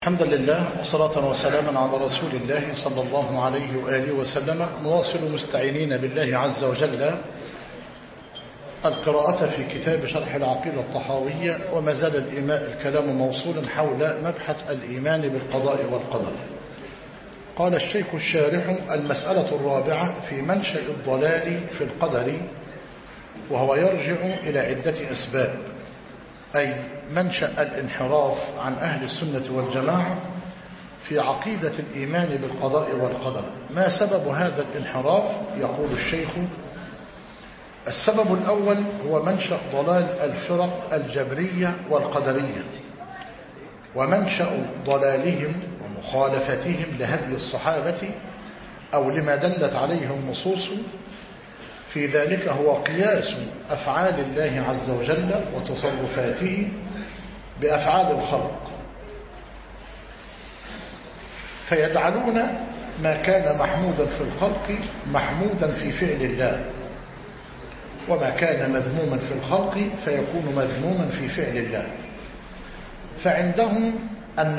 الحمد لله وصلاة وسلاما على رسول الله صلى الله عليه وآله وسلم. نواصل مستعينين بالله عز وجل القراءة في كتاب شرح العقيدة الطحاوية، وما زال الكلام موصولا حول مبحث الإيمان بالقضاء والقدر. قال الشيخ الشارح: المسألة الرابعة في منشأ الضلال في القدر، وهو يرجع إلى عدة أسباب، أي منشأ الانحراف عن أهل السنة والجماعة في عقيدة الإيمان بالقضاء والقدر. ما سبب هذا الانحراف؟ يقول الشيخ: السبب الأول هو منشأ ضلال الفرق الجبرية والقدرية، ومنشأ ضلالهم ومخالفتهم لهدي الصحابة أو لما دلت عليه النصوص في ذلك هو قياس أفعال الله عز وجل وتصرفاته بأفعال الخلق، فيجعلون ما كان محمودا في الخلق محمودا في فعل الله، وما كان مذموما في الخلق فيكون مذموما في فعل الله. فعندهم أن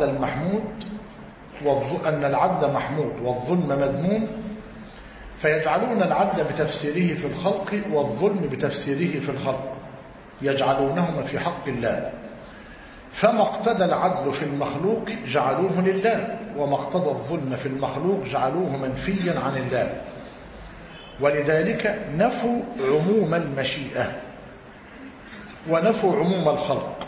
العدل محمود والظلم مذموم، فيجعلون العدل بتفسيره في الخلق والظلم بتفسيره في الخلق، يجعلونهما في حق الله. فما اقتضى العدل في المخلوق جعلوه لله، وما اقتضى الظلم في المخلوق جعلوه منفيا عن الله. ولذلك نفوا عموم المشيئة ونفوا عموم الخلق،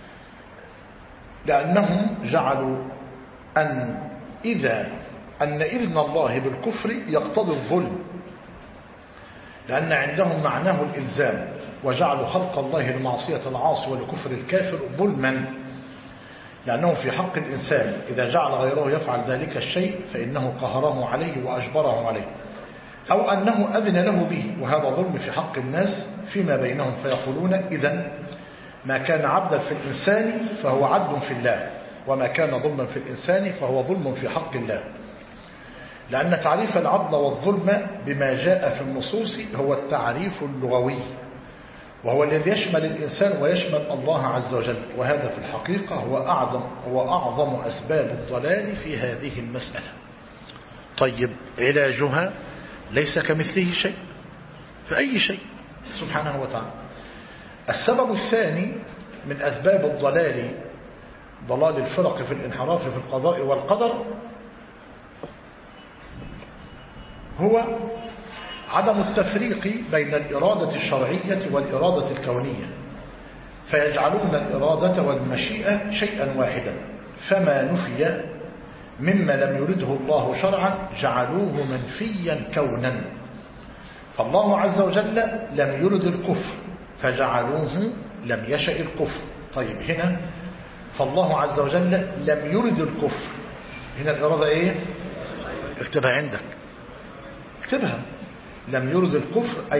لأنهم جعلوا أن إذن الله بالكفر يقتضي الظلم، لأن عندهم معناه الإلزام، وجعلوا خلق الله لمعصية العاصي ولكفر الكافر ظلما، لأنه في حق الإنسان إذا جعل غيره يفعل ذلك الشيء فإنه قهره عليه وأجبره عليه، أو أنه أذن له به، وهذا ظلم في حق الناس فيما بينهم. فيقولون إذن ما كان عبدا في الإنسان فهو عدل في الله، وما كان ظلما في الإنسان فهو ظلم في حق الله، لأن تعريف العدل والظلم بما جاء في النصوص هو التعريف اللغوي، وهو الذي يشمل الإنسان ويشمل الله عز وجل، وهذا في الحقيقة هو أعظم أسباب الضلال في هذه المسألة. طيب، علاجها ليس كمثله شيء في أي شيء سبحانه وتعالى. السبب الثاني من أسباب الضلال، ضلال الفرق في الانحراف في القضاء والقدر، هو عدم التفريق بين الإرادة الشرعية والإرادة الكونية، فيجعلون الإرادة والمشيئة شيئا واحدا، فما نفي مما لم يرده الله شرعا جعلوه منفيا كونا. فالله عز وجل لم يرد الكفر فجعلوه لم يشأ الكفر. طيب، هنا فالله عز وجل لم يرد الكفر، هنا الإرادة إيه؟ اكتبها عندك، اكتبها. لم يرد الكفر أي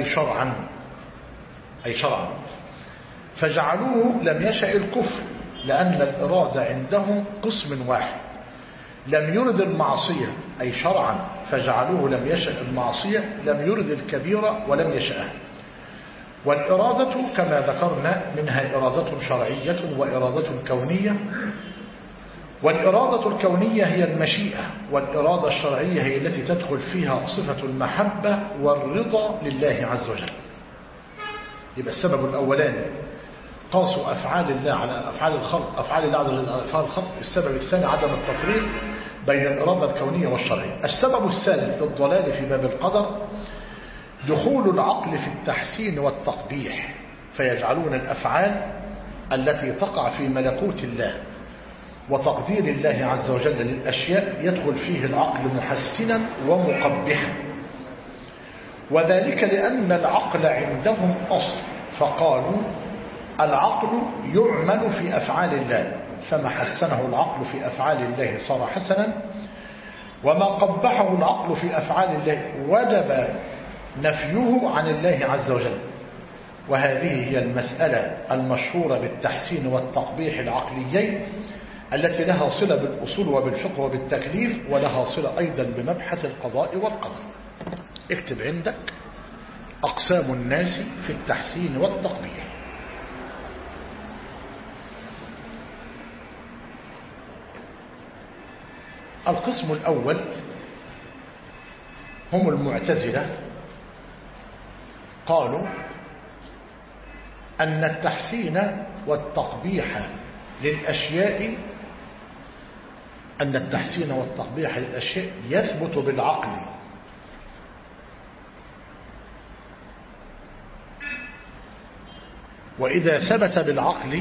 شرعا، فجعلوه لم يشأ الكفر، لأن الإرادة عندهم قسم واحد. لم يرد المعصية أي شرعا، فجعلوه لم يشأ المعصية، لم يرد الكبيرة ولم يشأها. والإرادة كما ذكرنا منها إرادة شرعية وإرادة كونية، والإرادة الكونية هي المشيئة، والإرادة الشرعية هي التي تدخل فيها صفة المحبة والرضا لله عز وجل. يبقى السبب الأولاني قاسوا أفعال الله على أفعال الخلق، أفعال الله عز وجل على أفعال الخلق. السبب الثاني عدم التفريق بين الإرادة الكونية والشرعية. السبب الثالث للضلال في باب القدر دخول العقل في التحسين والتقبيح، فيجعلون الأفعال التي تقع في ملكوت الله وتقدير الله عز وجل للأشياء يدخل فيه العقل محسنا ومقبحا، وذلك لأن العقل عندهم أصل، فقالوا العقل يعمل في أفعال الله، فما حسنه العقل في أفعال الله صار حسنا، وما قبحه العقل في أفعال الله وجب نفيه عن الله عز وجل. وهذه هي المسألة المشهورة بالتحسين والتقبيح العقليين، التي لها صلة بالأصول وبالفقه وبالتكليف، ولها صلة أيضا بمبحث القضاء والقدر. اكتب عندك أقسام الناس في التحسين والتقبيح. القسم الأول هم المعتزلة، قالوا أن التحسين والتقبيح للأشياء يثبت بالعقل، وإذا ثبت بالعقل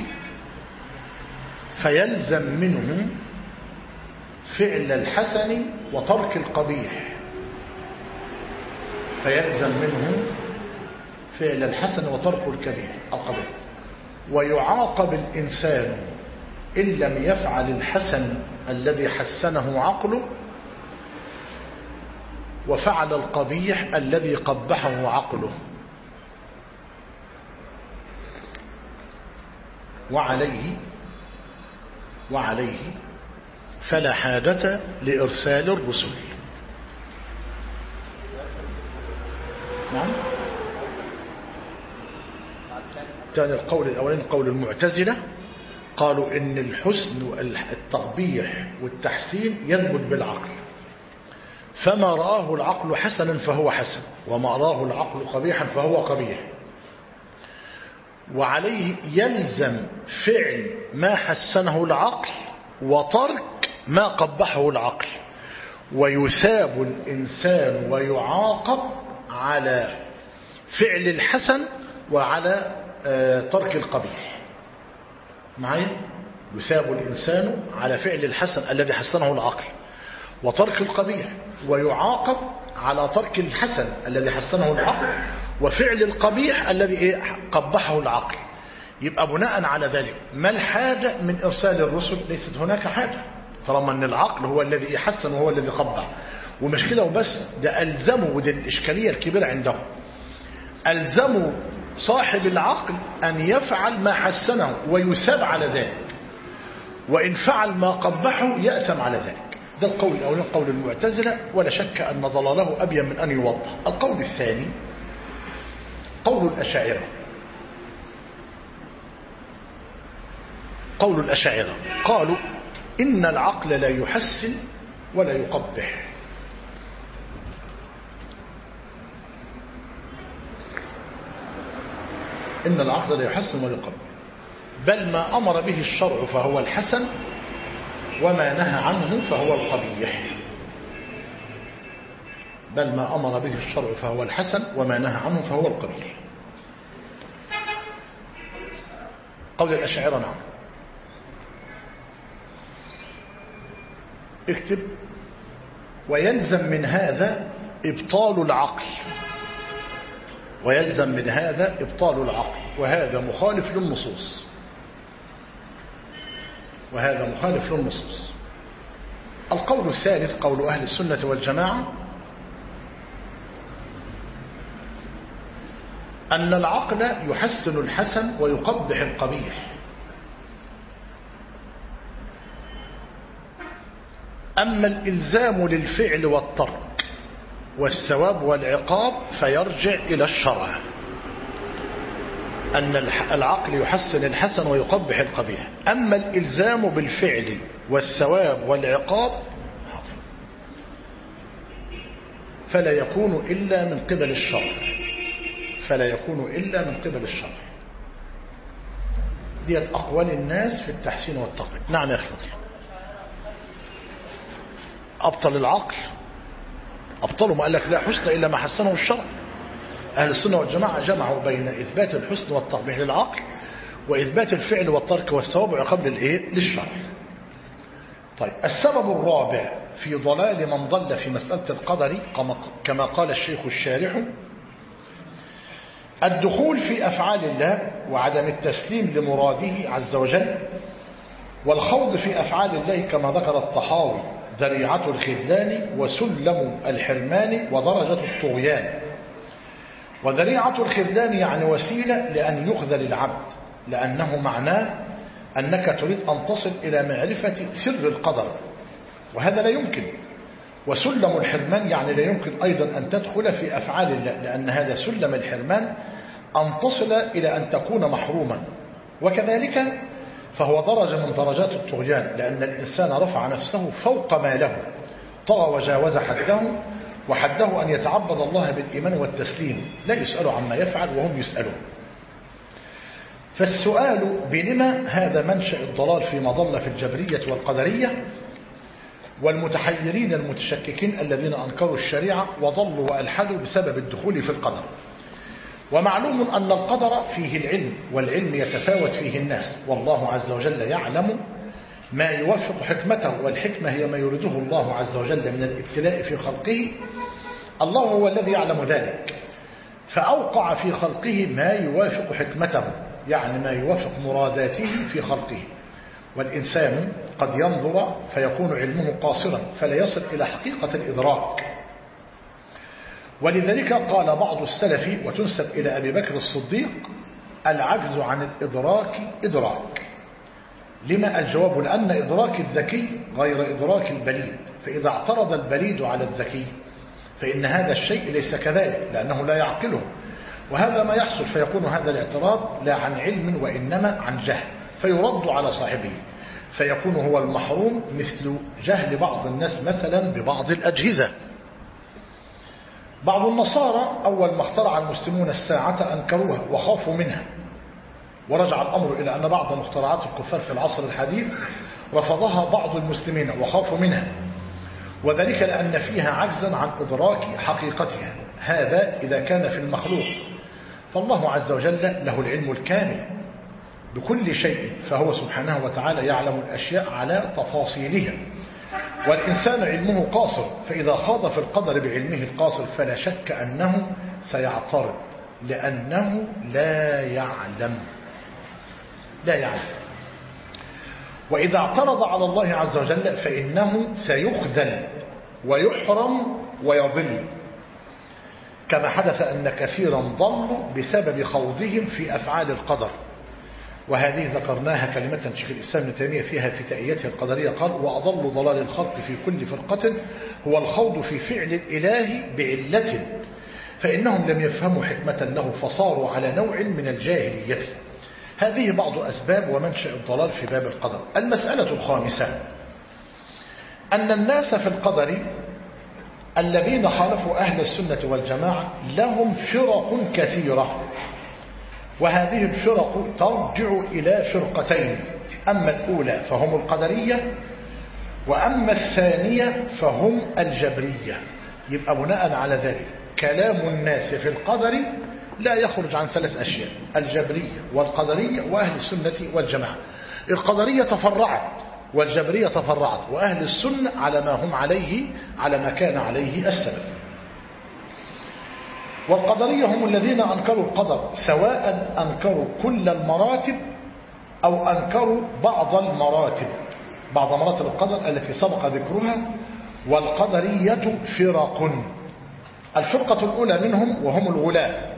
فيلزم منه فعل الحسن وترك القبيح، ويعاقب الإنسان إن لم يفعل الحسن الذي حسنه عقله، وفعل القبيح الذي قبحه عقله. وعليه فلا حاجة لإرسال الرسل. نعم. كان القول الأولين قول المعتزلة، قالوا إن الحسن والتقبيح والتحسين يثبت بالعقل، فما رآه العقل حسنا فهو حسن، وما رآه العقل قبيحا فهو قبيح. وعليه يلزم فعل ما حسنه العقل وترك ما قبحه العقل، ويثاب الإنسان ويعاقب على فعل الحسن وعلى ترك القبيح. معي؟ يثاب الإنسان على فعل الحسن الذي حسنه العقل وترك القبيح، ويعاقب على ترك الحسن الذي حسنه العقل وفعل القبيح الذي قبحه العقل. يبقى بناء على ذلك ما الحاجة من إرسال الرسل؟ ليست هناك حاجة، طالما أن العقل هو الذي يحسن وهو الذي قبح. ومش كده وبس، ده ألزموا، ودي الإشكالية الكبيرة عندهم، ألزموا صاحب العقل أن يفعل ما حسنه ويثاب على ذلك، وإن فعل ما قبحه يأثم على ذلك. ده القول الأول، قول المعتزلة، ولا شك أن ضلاله أبين من أن يوضح. القول الثاني قول الأشاعرة. قالوا إن العقل لا يحسن ولا يقبح. إن العقل لا يحسن ولا يقبح، بل ما أمر به الشرع فهو الحسن، وما نهى عنه فهو القبيح. بل ما أمر به الشرع فهو الحسن، وما نهى عنه فهو القبيح. قول الأشاعرة. نعم. اكتب: ويلزم من هذا إبطال العقل. وهذا مخالف للنصوص. القول الثالث قول أهل السنة والجماعة، أن العقل يحسن الحسن ويقبح القبيح، أما الإلزام للفعل والترك والثواب والعقاب فيرجع إلى الشرع. أن العقل يحسن الحسن ويقبح القبيح، أما الإلزام بالفعل والثواب والعقاب فلا يكون إلا من قبل الشرع. ديت أقوال الناس في التحسين والتقبيح. نعم يا أخي فضل. أبطل العقل، أبطلوا ما قال لك لا حسن إلا ما حسنه الشرع. أهل السنة والجماعة جمعوا بين إثبات الحسن والتقبيح للعقل وإثبات الفعل والترك والثواب والعقاب للشرع. طيب، السبب الرابع في ضلال من ضل في مسألة القدر كما قال الشيخ الشارح: الدخول في أفعال الله وعدم التسليم لمراده عز وجل، والخوض في أفعال الله كما ذكر الطحاوي ذريعة الخذلان وسلم الحرمان ودرجة الطغيان. وذريعة الخذلان يعني وسيلة لأن يخذل العبد، لأنه معناه أنك تريد أن تصل إلى معرفة سر القدر، وهذا لا يمكن. وسلم الحرمان يعني لا يمكن أيضا أن تدخل في أفعال الله، لأن هذا سلم الحرمان أن تصل إلى أن تكون محروما. وكذلك فهو درجة من درجات الطغيان، لأن الإنسان رفع نفسه فوق ما له طغى وجاوز حده، وحده أن يتعبد الله بالإيمان والتسليم، لا يسأل عما يفعل وهم يسألون. فالسؤال بلما هذا منشأ الضلال في مظلة في الجبرية والقدرية والمتحيرين المتشككين الذين أنكروا الشريعة وضلوا وألحدوا بسبب الدخول في القدر. ومعلوم أن القدر فيه العلم، والعلم يتفاوت فيه الناس، والله عز وجل يعلم ما يوافق حكمته، والحكمة هي ما يريده الله عز وجل من الابتلاء في خلقه. الله هو الذي يعلم ذلك، فأوقع في خلقه ما يوافق حكمته، يعني ما يوافق مراداته في خلقه. والإنسان قد ينظر فيكون علمه قاصرا فلا يصل إلى حقيقة الإدراك. ولذلك قال بعض السلف وتنسب إلى أبي بكر الصديق: العجز عن الإدراك إدراك. لما الجواب؟ لأن إدراك الذكي غير إدراك البليد، فإذا اعترض البليد على الذكي فإن هذا الشيء ليس كذلك، لأنه لا يعقله، وهذا ما يحصل، فيكون هذا الاعتراض لا عن علم وإنما عن جهل، فيرد على صاحبه، فيكون هو المحروم، مثل جهل بعض الناس مثلا ببعض الأجهزة. بعض النصارى أول ما اخترع المسلمون الساعة أنكروها وخافوا منها، ورجع الأمر إلى أن بعض مخترعات الكفار في العصر الحديث رفضها بعض المسلمين وخافوا منها، وذلك لأن فيها عجزا عن إدراك حقيقتها. هذا إذا كان في المخلوق، فالله عز وجل له العلم الكامل بكل شيء، فهو سبحانه وتعالى يعلم الأشياء على تفاصيلها، والإنسان علمه قاصر، فإذا خاض في القدر بعلمه القاصر فلا شك أنه سيعترض، لأنه لا يعلم. وإذا اعترض على الله عز وجل فإنه سيخذل ويحرم ويضل، كما حدث أن كثيرا ضلوا بسبب خوضهم في أفعال القدر. وهذه ذكرناها كلمة شيخ الإسلام ابن تيمية فيها في تأييته القدرية، قال: وأضل ضلال الخلق في كل فرقة هو الخوض في فعل الإله بعلة، فإنهم لم يفهموا حكمة له فصاروا على نوع من الجاهلية. هذه بعض أسباب ومنشأ الضلال في باب القدر. المسألة الخامسة أن الناس في القدر الذين خالفوا أهل السنة والجماعة لهم فرق كثيرة، وهذه الفرق ترجع إلى فرقتين: أما الأولى فهم القدرية، وأما الثانية فهم الجبرية. يبقى بناء على ذلك كلام الناس في القدر لا يخرج عن ثلاث أشياء: الجبرية والقدرية وأهل السنة والجماعة. القدرية تفرعت والجبرية تفرعت، وأهل السنة على ما هم عليه، على ما كان عليه السلف. والقدرية هم الذين أنكروا القدر، سواء أنكروا كل المراتب أو أنكروا بعض المراتب، بعض مراتب القدر التي سبق ذكرها. والقدرية فرق. الفرقة الأولى منهم وهم الغلاة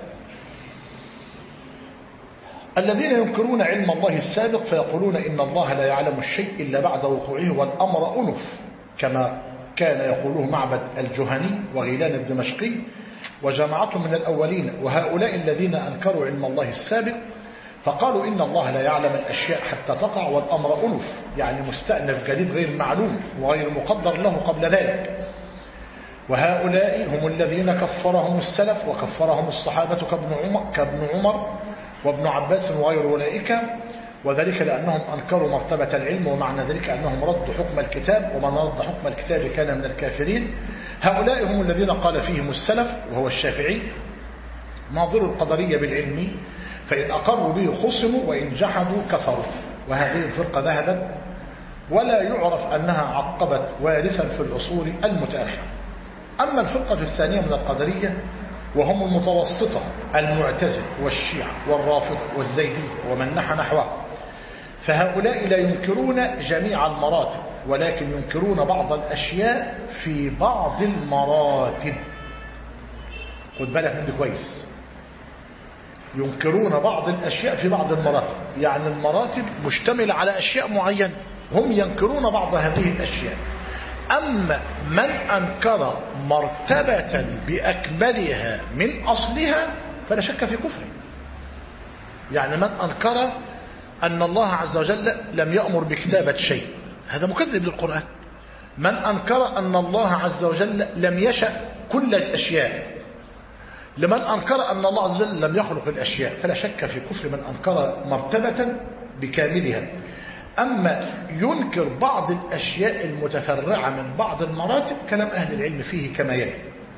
الذين ينكرون علم الله السابق، فيقولون إن الله لا يعلم الشيء إلا بعد وقوعه والأمر أنف، كما كان يقوله معبد الجهني وغيلان الدمشقي وجماعة من الأولين. وهؤلاء الذين أنكروا علم الله السابق فقالوا إن الله لا يعلم الأشياء حتى تقع والأمر أنف، يعني مستأنف جديد غير معلوم وغير مقدر له قبل ذلك. وهؤلاء هم الذين كفرهم السلف وكفرهم الصحابة كابن عمر وابن عباس وغير أولئك، وذلك لأنهم أنكروا مرتبة العلم، ومعنى ذلك أنهم ردوا حكم الكتاب، ومن رد حكم الكتاب كان من الكافرين. هؤلاء هم الذين قال فيهم السلف وهو الشافعي: ناظر القدرية بالعلم فإن أقروا به خصموا وإن جحدوا كفروا. وهذه الفرقة ذهبت ولا يعرف أنها عقبت وارثا في العصور المتأخرة. أما الفرقة الثانية من القدرية وهم المتوسطة: المعتزلة والشيعة والرافضة والزيدية ومن نحى نحوه، فهؤلاء لا ينكرون جميع المراتب، ولكن ينكرون بعض الأشياء في بعض المراتب. خد بالك من دي كويس، ينكرون بعض الأشياء في بعض المراتب، يعني المراتب مشتملة على أشياء معينة، هم ينكرون بعض هذه الأشياء. أما من أنكر مرتبة بأكملها من أصلها فلا شك في كفره. يعني من أنكر أن الله عز وجل لم يأمر بكتابة شيء، هذا مكذب للقرآن، من أنكر أن الله عز وجل لم يشأ كل الأشياء، لمن أنكر أن الله عز وجل لم يخلق الأشياء، فلا شك في كفر من أنكر مرتبة بكاملها. أما ينكر بعض الأشياء المتفرعة من بعض المراتب كلام أهل العلم فيه كما يلي.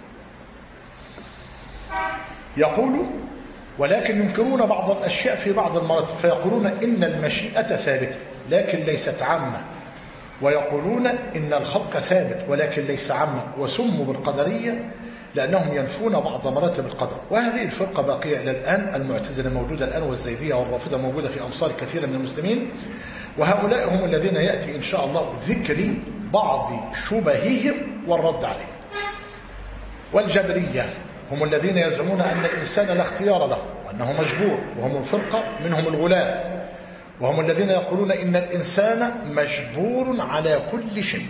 يقول ولكن ينكرون بعض الأشياء في بعض المراتب، فيقولون إن المشيئة ثابتة لكن ليست عامة، ويقولون إن الخلق ثابت ولكن ليس عامة، وسموا بالقدرية لأنهم ينفون بعض مراتب القدر. وهذه الفرقة باقية إلى الآن، المعتزلة موجودة الآن، والزيدية والرافضة موجودة في أمصار كثيرة من المسلمين، وهؤلاء هم الذين يأتي إن شاء الله ذكر بعض شبههم والرد عليهم. والجبرية هم الذين يزعمون أن الإنسان لا اختيار له وأنه مجبور، وهم الفرقة منهم الغلاة، وهم الذين يقولون إن الإنسان مجبور على كل شيء،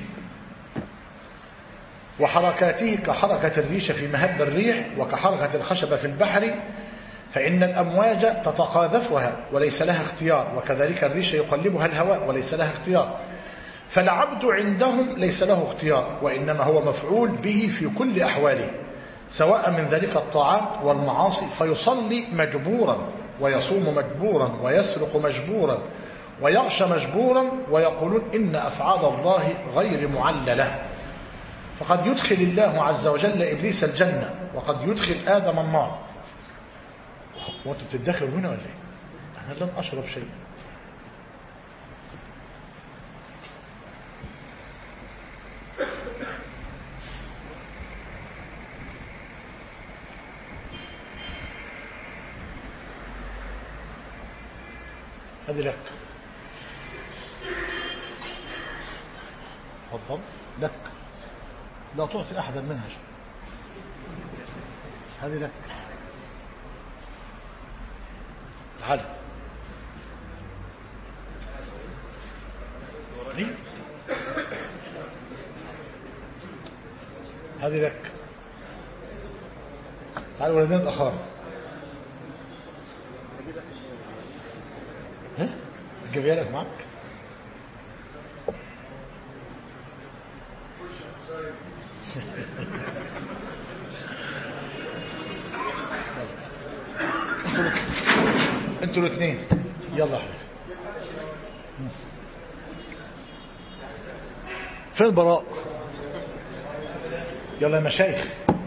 وحركاته كحركة الريش في مهب الريح وكحركة الخشبة في البحر، فإن الأمواج تتقاذفها وليس لها اختيار، وكذلك الريش يقلبها الهواء وليس لها اختيار. فالعبد عندهم ليس له اختيار، وإنما هو مفعول به في كل أحواله، سواء من ذلك الطاعات والمعاصي، فيصلي مجبورا ويصوم مجبورا ويسرق مجبورا ويغش مجبورا، ويقولون إن أفعال الله غير معللة. فقد يدخل الله عز وجل إبليس الجنة، وقد يدخل آدم النار. وانت بتدخل هنا ولا ايه؟ أنا لن أشرب شيء. هذه لك. تفضل. لك. لا تعطي أحدا منها شيء. هذه لك. تعال. هذه لك. تعال ولدين الأخر. أجيبها لك معك. انتوا الاثنين يلا حبيبي. فين براء؟ يلا يا مشايخ.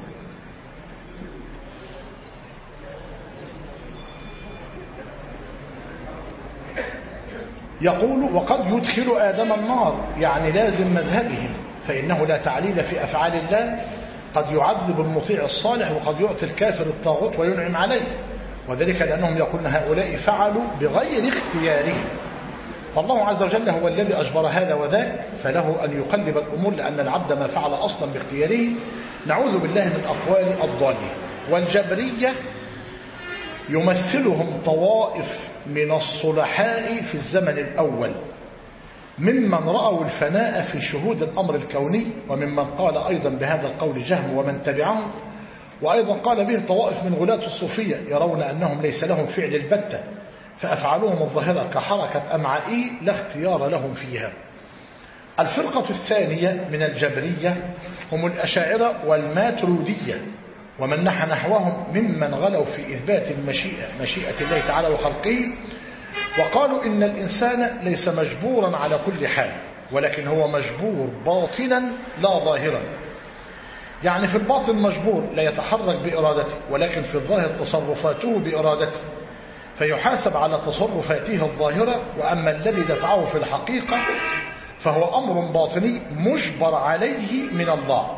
يقول وقد يدخل آدم النار، يعني لازم مذهبهم، فإنه لا تعليل في أفعال الله، قد يعذب المطيع الصالح وقد يعطي الكافر الطاغوت وينعم عليه، وذلك لأنهم يقولون هؤلاء فعلوا بغير اختيارهم، فالله عز وجل هو الذي أجبر هذا وذاك، فله أن يقلب الأمور، لأن العبد ما فعل أصلا باختياره. نعوذ بالله من أقوال الضالين. والجبرية يمثلهم طوائف من الصلحاء في الزمن الأول، ممن رأوا الفناء في شهود الأمر الكوني، وممن قال أيضا بهذا القول جهم ومن تبعهم، وأيضا قال به طوائف من غلاة الصوفية يرون أنهم ليس لهم فعل البتة، فأفعالهم الظاهرة كحركة أمعائه لا اختيار لهم فيها. الفرقة الثانية من الجبرية هم الأشاعرة والماترودية، ومن نحى نحوهم ممن غلوا في إثبات المشيئة، مشيئة الله تعالى وخلقه، وقالوا إن الإنسان ليس مجبورا على كل حال، ولكن هو مجبور باطنا لا ظاهرا، يعني في الباطن مجبور لا يتحرك بإرادته، ولكن في الظاهر تصرفاته بإرادته، فيحاسب على تصرفاته الظاهرة. وأما الذي دفعه في الحقيقة فهو أمر باطني مجبر عليه من الله.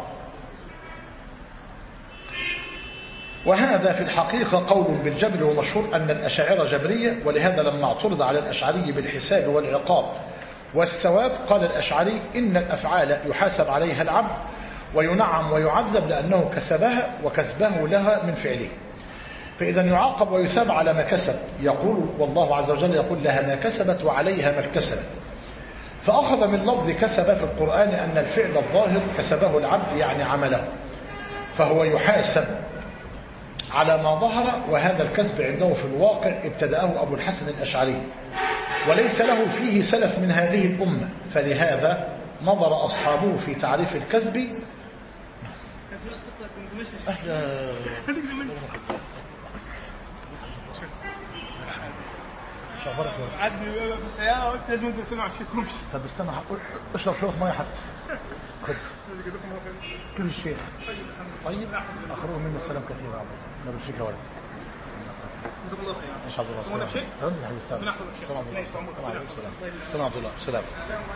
وهذا في الحقيقة قول بالجبر، ومشهور أن الأشاعرة جبرية، ولهذا لما اعترض على الأشعري بالحساب والعقاب والثواب قال الأشعري إن الأفعال يحاسب عليها العبد وينعم ويعذب لأنه كسبها وكسبه لها من فعله، فإذا يعاقب ويثاب على ما كسب. يقول والله عز وجل يقول لها ما كسبت وعليها ما اكتسبت، فأخذ من لفظ كسب في القرآن أن الفعل الظاهر كسبه العبد يعني عمله، فهو يحاسب على ما ظهر، وهذا الكسب عنده في الواقع ابتدأه أبو الحسن الأشعري، وليس له فيه سلف من هذه الأمة، فلهذا نظر أصحابه في تعريف الكذب. عدني في السيارة قلت لازم انزل سنة عشان تمشي. طب استنى اشرب شوية مية حتى. خد كل شيء. طيب أخرجوا مني السلام كثير يا عبد الله. نبي فيك ولد. جزاك الله خير. إن شاء الله. هو نفسك؟ سلام عبد الله. سلام.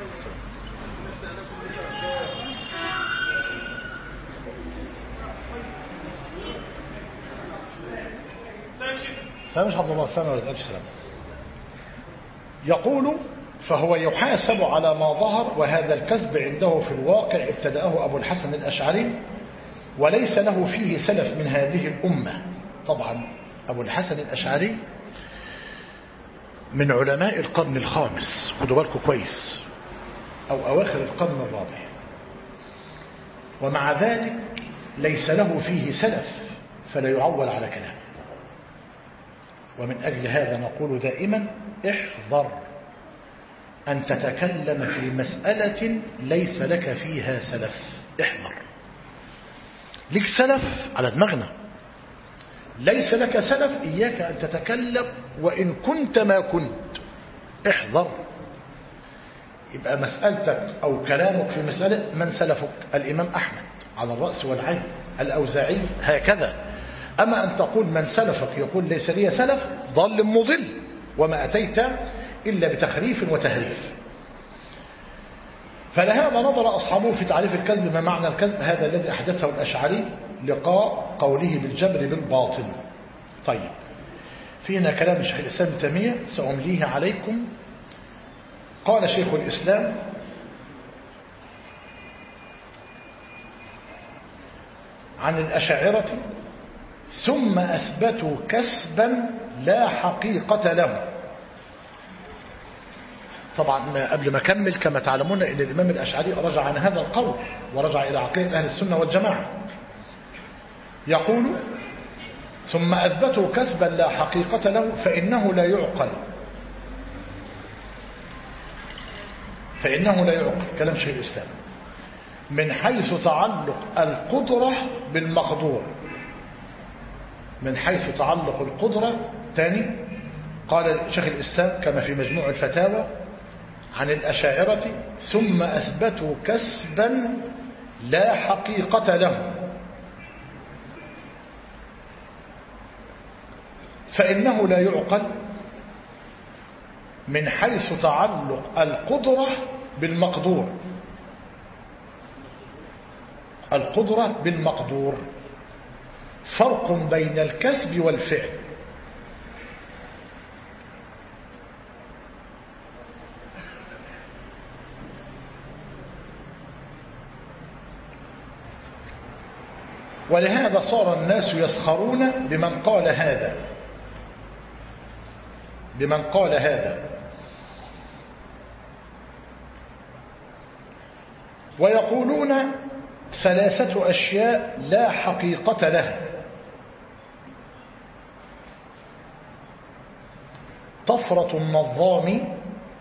سلام عبد الله. سلام ولد ألف سلام. يقول فهو يحاسب على ما ظهر، وهذا الكذب عنده في الواقع ابتدأه أبو الحسن الأشعري وليس له فيه سلف من هذه الأمة. طبعا أبو الحسن الأشعري من علماء القرن الخامس، خدوا بالكم كويس، أو أواخر القرن الرابع، ومع ذلك ليس له فيه سلف فلا يعول على كلامه. ومن أجل هذا نقول دائما احذر أن تتكلم في مسألة ليس لك فيها سلف. احذر، لك سلف على دماغنا، ليس لك سلف إياك أن تتكلم وإن كنت ما كنت. احذر. يبقى مسألتك أو كلامك في مسألة من سلفك؟ الإمام أحمد على الرأس والعين، الأوزاعي هكذا. أما أن تقول من سلفك يقول ليس لي سلف، ضل مضل، وما أتيت إلا بتخريف وتهريف. فلهذا نظر أصحابه في تعريف الكذب. ما معنى الكذب؟ هذا الذي أحدثه الأشعري لقاء قوله بالجبر بالباطل. طيب، فينا كلام شيخ الإسلام ابن تيمية سأمليه عليكم. قال شيخ الإسلام: عن الأشاعرة ثم أثبتوا كسبا لا حقيقة له. طبعا قبل ما أكمل، كما تعلمون أن الإمام الأشعري رجع عن هذا القول ورجع إلى عقيدة أهل السنة والجماعة. يقول: ثم أثبتوا كسبا لا حقيقة له فإنه لا يعقل. فإنه لا يعقل، كلام شيخ الإسلام، من حيث تعلق القدرة بالمقدور. من حيث تعلق القدرة. ثاني، قال شيخ الإسلام كما في مجموع الفتاوى: عن الأشاعرة ثم أثبتوا كسبا لا حقيقة له فإنه لا يعقل، من حيث تعلق القدرة بالمقدور. القدرة بالمقدور فرق بين الكسب والفعل. ولهذا صار الناس يسخرون بمن قال هذا، بمن قال هذا، ويقولون ثلاثة أشياء لا حقيقة لها: طفرة النظام،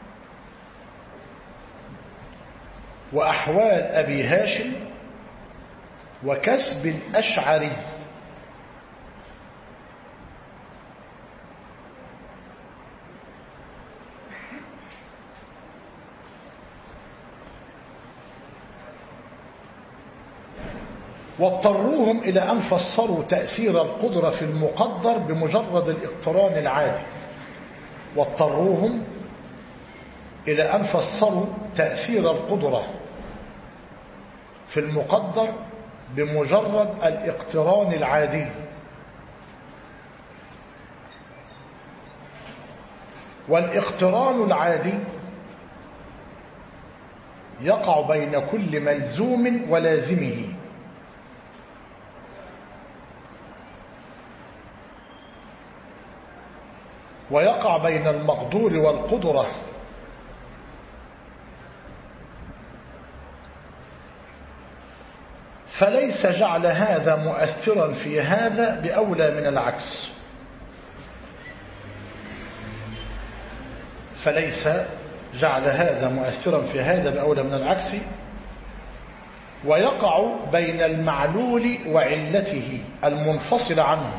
وأحوال أبي هاشم، وكسب الأشعري. واضطروهم إلى أن فسروا تأثير القدرة في المقدر بمجرد الاقتران العادي. واضطروهم إلى أن فسروا تأثير القدرة في المقدر بمجرد الاقتران العادي. والاقتران العادي يقع بين كل ملزوم ولازمه، ويقع بين المقدور والقدرة. فليس جعل هذا مؤثرا في هذا بأولى من العكس. فليس جعل هذا مؤثرا في هذا بأولى من العكس. ويقع بين المعلول وعلته المنفصل عنه،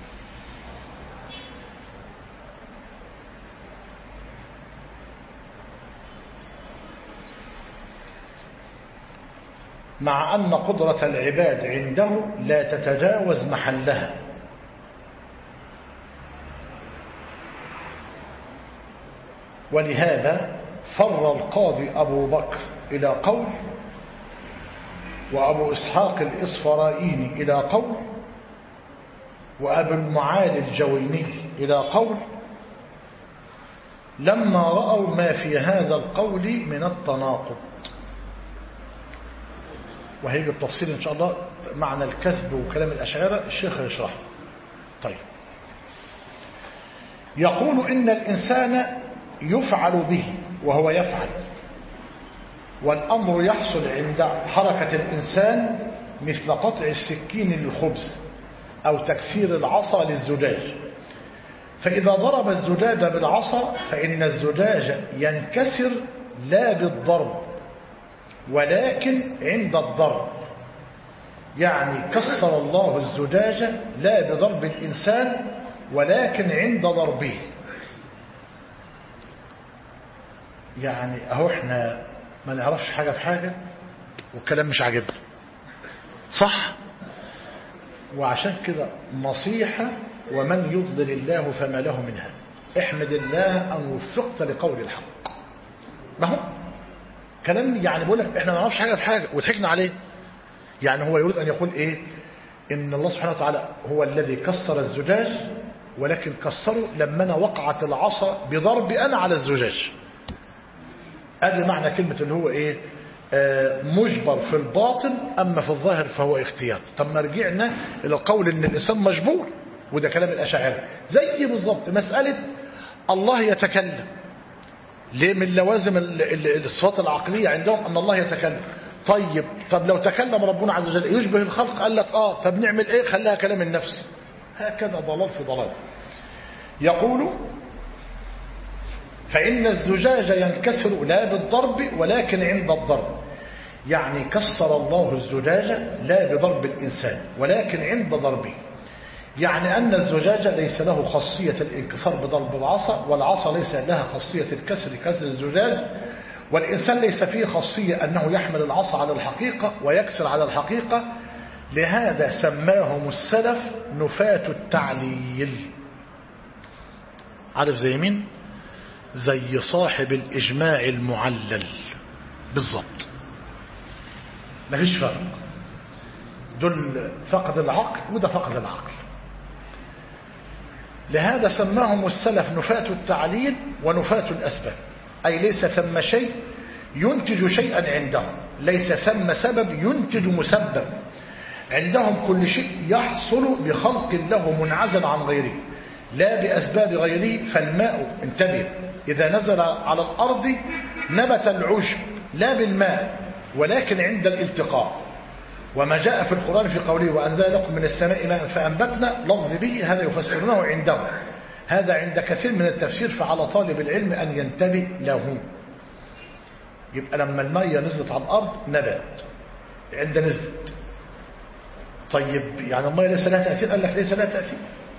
مع أن قدرة العباد عنده لا تتجاوز محلها. ولهذا فر القاضي أبو بكر إلى قول، وأبو إسحاق الإصفرائيني إلى قول، وأبو المعالي الجويني إلى قول، لما رأوا ما في هذا القول من التناقض. وهيجي التفصيل إن شاء الله معنى الكذب وكلام الأشاعرة الشيخ يشرحه. طيب، يقول إن الإنسان يفعل به وهو يفعل، والأمر يحصل عند حركة الإنسان مثل قطع السكين للخبز أو تكسير العصا للزجاج. فإذا ضرب الزجاج بالعصا فإن الزجاج ينكسر لا بالضرب ولكن عند الضرب، يعني كسر الله الزجاج لا بضرب الإنسان ولكن عند ضربه. يعني أهو إحنا ما نعرفش حاجة في حاجة والكلام مش عاجبنا، صح؟ وعشان كده نصيحة: ومن يضلل الله فما له من هاد. احمد الله أن وفقت لقول الحق. ما هو كلام يعني بقول لك احنا ما نعرفش حاجة في حاجة وضحكنا عليه. يعني هو يريد أن يقول إيه؟ إن الله سبحانه وتعالى هو الذي كسر الزجاج، ولكن كسره لما أنا وقعت العصا بضربي أنا على الزجاج. هذا معنى كلمة اللي هو إيه؟ مجبر في الباطن، أما في الظاهر فهو اختيار. طب ما رجعنا إلى القول إن الإنسان مجبور، وده كلام الأشاعرة. زي بالضبط مسألة الله يتكلم، ليه؟ من لوازم الصفات العقلية عندهم أن الله يتكلم. طب لو تكلم ربنا عز وجل يشبه الخلق؟ قال لك طب نعمل إيه؟ خليها كلام النفس. هكذا ضلال في ضلال. يقول: فإن الزجاج ينكسر لا بالضرب ولكن عند الضرب، يعني كسر الله الزجاج لا بضرب الإنسان ولكن عند ضربه. يعني أن الزجاج ليس له خاصية الانكسار بضرب العصا، والعصا ليس لها خاصية الكسر كسر الزجاج، والإنسان ليس فيه خاصية أنه يحمل العصا على الحقيقة ويكسر على الحقيقة. لهذا سماهم السلف نفاة التعليل. عارف زي مين؟ زي صاحب الإجماع المعلل بالضبط، مفيش فرق. دول فقد العقل وده فقد العقل. لهذا سماهم السلف نفاة التعليل ونفاة الأسباب، أي ليس ثم شيء ينتج شيئا عندهم، ليس ثم سبب ينتج مسبب. عندهم كل شيء يحصل بخلق له منعزل عن غيره لا بأسباب غيره. فالماء، انتبه، إذا نزل على الأرض نبت العشب لا بالماء ولكن عند الالتقاء. وما جاء في القرآن في قوله: وأنزل لكم من السماء ماء فأنبتنا، لفظ به هذا يفسرونه عنده. هذا عند كثير من التفسير، فعلى طالب العلم أن ينتبه له. يبقى لما المية نزلت على الأرض نبات عند نزلت. طيب يعني المية ليس لها تأثير؟ قال لك ليس لها تأثير.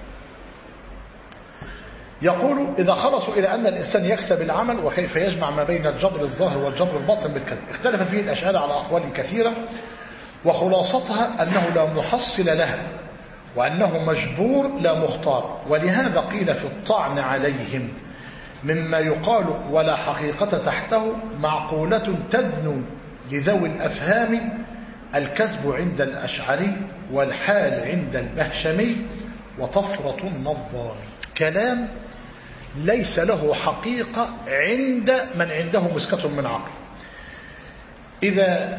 يقول: إذا خلصوا إلى أن الإنسان يكسب العمل وكيف يجمع ما بين الجبر الظاهر والجبر الباطن بالكذب، اختلف فيه الأشاعرة على أقوال كثيرة، وخلاصتها أنه لا محصل لها وأنه مجبور لا مختار. ولهذا قيل في الطعن عليهم مما يقال ولا حقيقة تحته معقولة تدنو لذوي الأفهام: الكذب عند الأشعري والحال عند البهشمي وطفرة النظار. كلام ليس له حقيقة عند من عنده مسكة من عقل. إذا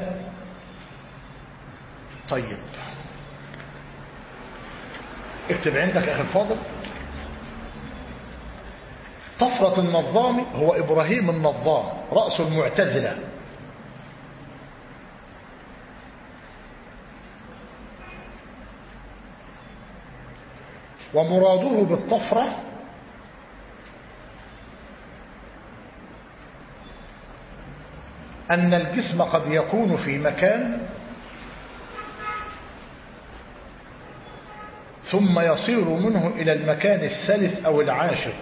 طيب اكتب عندك يا أخي الفاضل: طفرة النظام هو إبراهيم النظام رأس المعتزلة، ومراده بالطفرة أن الجسم قد يكون في مكان ثم يصير منه إلى المكان الثالث أو العاشر،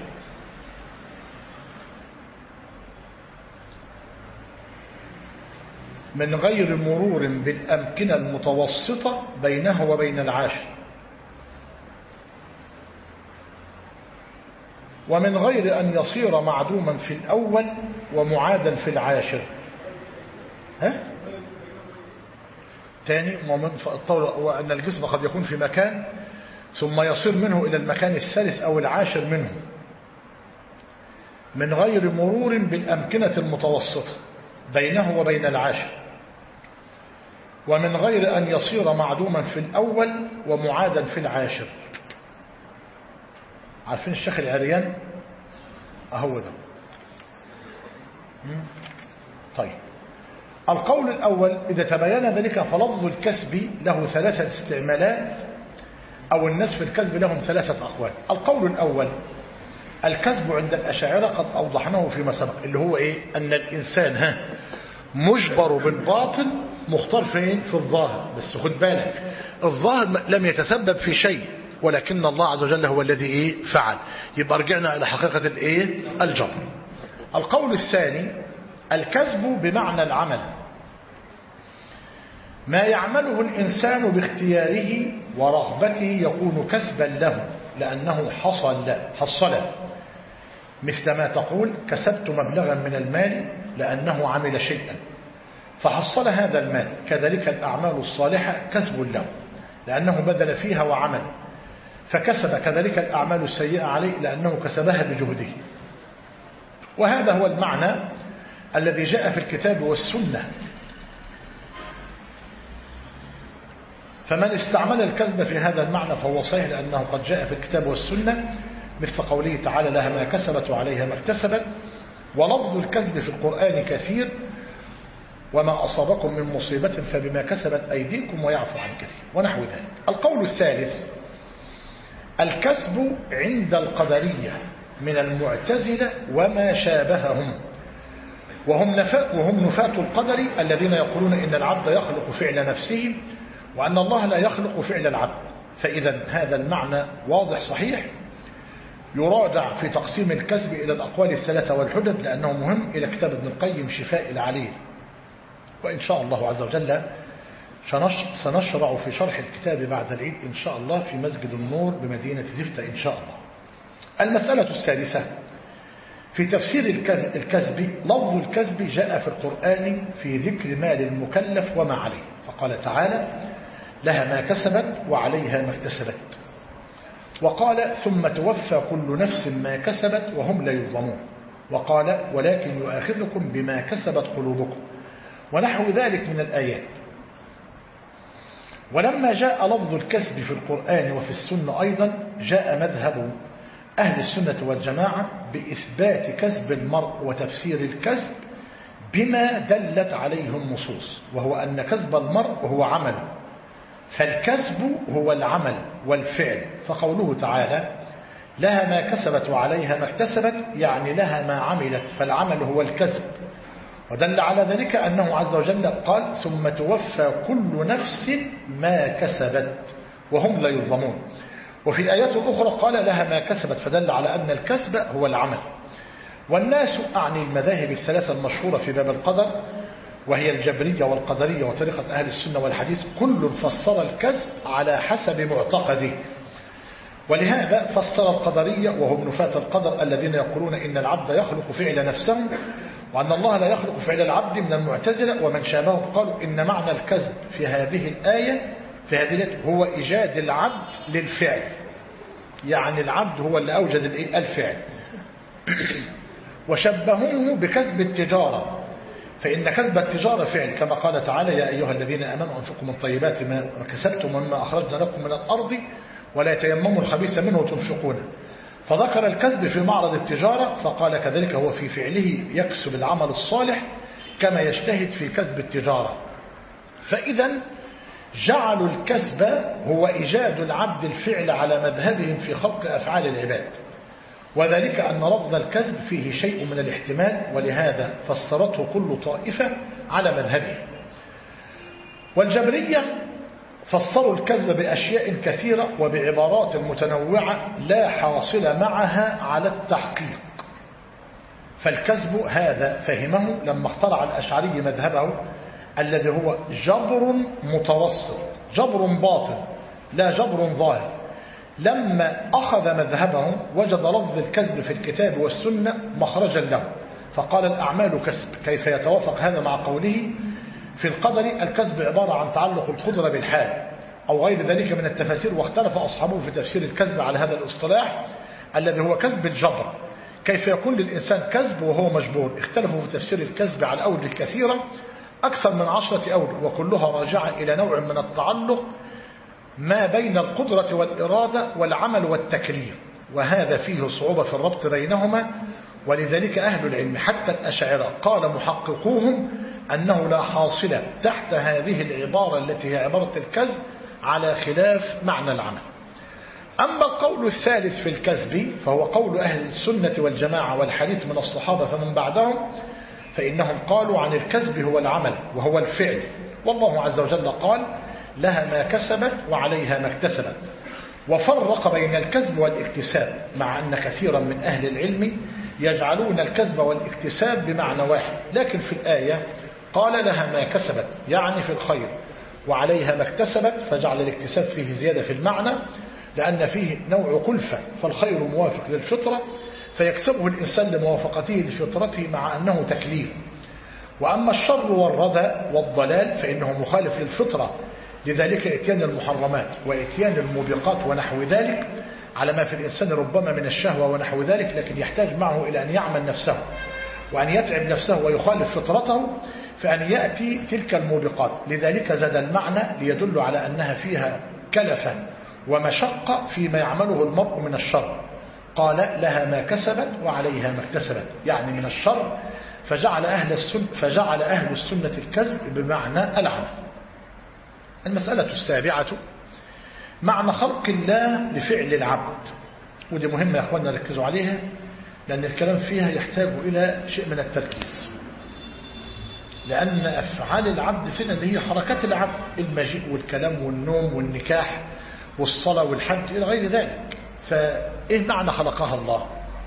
من غير مرور بالأمكنة المتوسطة بينه وبين العاشر، ومن غير أن يصير معدوما في الأول ومعادا في العاشر. تاني، وأن الجسم قد يكون في مكان ثم يصير منه إلى المكان الثالث أو العاشر منه، من غير مرور بالأمكنة المتوسطة بينه وبين العاشر، ومن غير أن يصير معدوما في الأول ومعادا في العاشر. عارفين الشيخ العريان؟ أهو ده. طيب، القول الأول: إذا تبين ذلك فلفظ الكسب له 3 استعمالات، أو الناس في الكسب لهم 3 أقوال. القول الأول: الكسب عند الأشاعرة قد أوضحناه فيما سبق، اللي هو إيه؟ أن الإنسان مجبر بالباطن مختار فين؟ في الظاهر. بس خد بالك، الظاهر لم يتسبب في شيء، ولكن الله عز وجل هو الذي فعل. يبقى رجعنا إلى حقيقة الجبر. القول الثاني: الكسب بمعنى العمل، ما يعمله الإنسان باختياره ورغبته يكون كسبا له لأنه حصل، مثل ما تقول: كسبت مبلغا من المال لأنه عمل شيئا فحصل هذا المال. كذلك الأعمال الصالحة كسب له لأنه بذل فيها وعمل فكسب. كذلك الأعمال السيئة عليه لأنه كسبها بجهده. وهذا هو المعنى الذي جاء في الكتاب والسنة. فمن استعمل الكذب في هذا المعنى فهو صحيح، لأنه قد جاء في الكتاب والسنة، مثل قوله تعالى: لها ما كسبت وعليها ما اكتسبت. ولفظ الكذب في القرآن كثير: وما أصابكم من مصيبة فبما كسبت أيديكم ويعفو عن كثير، ونحو ذلك. القول الثالث: الكسب عند القدرية من المعتزلة وما شابههم، وهم نفاة القدر الذين يقولون إن العبد يخلق فعل نفسه وأن الله لا يخلق فعل العبد. فإذا هذا المعنى واضح صحيح، يراجع في تقسيم الكسب إلى الأقوال 3 والحجج، لأنه مهم، إلى كتاب ابن القيم شفاء العليل. وإن شاء الله عز وجل سنشرع في شرح الكتاب بعد العيد إن شاء الله في مسجد النور بمدينة زفتة إن شاء الله. المسألة السادسة في تفسير الكسب: لفظ الكسب جاء في القرآن في ذكر مال المكلف وما عليه، فقال تعالى: لها ما كسبت وعليها ما اكتسبت. وقال: ثم توفى كل نفس ما كسبت وهم لا يظلمون. وقال: ولكن يؤاخذكم بما كسبت قلوبكم، ونحو ذلك من الآيات. ولما جاء لفظ الكسب في القرآن وفي السنة أيضا، جاء مذهب أهل السنة والجماعة بإثبات كسب المرء وتفسير الكسب بما دلت عليه النصوص، وهو أن كسب المرء هو عمل، فالكسب هو العمل والفعل. فقوله تعالى: لها ما كسبت وعليها ما اكتسبت، يعني لها ما عملت، فالعمل هو الكسب. ودل على ذلك أنه عز وجل قال: ثم توفى كل نفس ما كسبت وهم لا يظلمون. وفي الآيات الأخرى قال: لها ما كسبت، فدل على أن الكسب هو العمل. والناس، أعني المذاهب 3 المشهورة في باب القدر، وهي الجبرية والقدرية وطريقة أهل السنة والحديث، كل فسر الكسب على حسب معتقده. ولهذا فسر القدرية وهم نفاة القدر الذين يقولون إن العبد يخلق فعل نفسه وأن الله لا يخلق فعل العبد من المعتزلة ومن شابههم، قالوا إن معنى الكسب في هذه الآية هو إيجاد العبد للفعل، يعني العبد هو اللي أوجد الفعل. وشبهوه بكسب التجارة، فإن كسب التجارة فعل، كما قال تعالى: يا أيها الذين آمنوا أنفقوا من طيبات ما كسبتم ومما أخرجنا لكم من الأرض ولا يتيمموا الخبيث منه تنفقون. فذكر الكسب في معرض التجارة، فقال كذلك هو في فعله يكسب العمل الصالح كما يجتهد في كسب التجارة. فإذا جعلوا الكسب هو إيجاد العبد الفعل على مذهبهم في خلق أفعال العباد، وذلك أن لفظ الكسب فيه شيء من الاحتمال، ولهذا فسرته كل طائفة على مذهبه. والجبرية فسروا الكذب بأشياء كثيرة وبعبارات متنوعة لا حاصل معها على التحقيق. فالكذب هذا فهمه لما اخترع الأشعري مذهبه الذي هو جبر متوسط، جبر باطن لا جبر ظاهر. لما أخذ مذهبه وجد لفظ الكذب في الكتاب والسنة مخرجا له، فقال الأعمال كسب. كيف يتوافق هذا مع قوله في القدر الكذب عبارة عن تعلق القدرة بالحال أو غير ذلك من التفاسير؟ واختلف أصحابه في تفسير الكذب على هذا الاصطلاح الذي هو كذب الجبر. كيف يكون للإنسان كذب وهو مجبور؟ اختلفوا في تفسير الكذب على أوجه كثيرة أكثر من 10 أوجه، وكلها راجعة إلى نوع من التعلق ما بين القدرة والإرادة والعمل والتكليف، وهذا فيه صعوبة في الربط بينهما. ولذلك أهل العلم حتى الأشاعرة قال محققوهم أنه لا حاصل تحت هذه العبارة التي هي عبارة الكذب على خلاف معنى العمل. أما القول الثالث في الكذب فهو قول أهل السنة والجماعة والحديث من الصحابة فمن بعدهم، فإنهم قالوا عن الكذب هو العمل وهو الفعل، والله عز وجل قال لها ما كسبت وعليها ما اكتسبت. وفرق بين الكذب والاكتساب، مع أن كثيرا من أهل العلم يجعلون الكذب والاكتساب بمعنى واحد، لكن في الآية قال لها ما كسبت يعني في الخير وعليها ما اكتسبت، فجعل الاكتساب فيه زيادة في المعنى لأن فيه نوع كلفة، فالخير موافق للفطرة فيكسبه الإنسان لموافقته لفطرته مع أنه تكليف. وأما الشر والردى والضلال فإنه مخالف للفطرة، لذلك اتيان المحرمات واتيان الموبقات ونحو ذلك على ما في الإنسان ربما من الشهوة ونحو ذلك، لكن يحتاج معه إلى أن يعمل نفسه وأن يتعب نفسه ويخالف فطرته فأن يأتي تلك الموبقات. لذلك زاد المعنى ليدل على أنها فيها كلفة ومشقة فيما يعمله المرء من الشر. قال لها ما كسبت وعليها ما اكتسبت يعني من الشر، فجعل أهل السنة الكذب بمعنى العمل. المسألة السابعة معنى خلق الله لفعل العبد، ودي مهمة يا أخواننا ركزوا عليها لأن الكلام فيها يحتاج إلى شيء من التركيز، لأن أفعال العبد فينا اللي هي حركات العبد، المجيء والكلام والنوم والنكاح والصلاة والحج إلى غير ذلك. فإيه معنى خلقها الله؟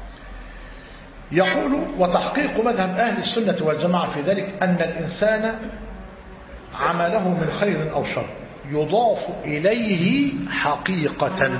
يقول وتحقيق مذهب أهل السنة والجماعة في ذلك أن الإنسان عمله من خير أو شر يضاف إليه حقيقة،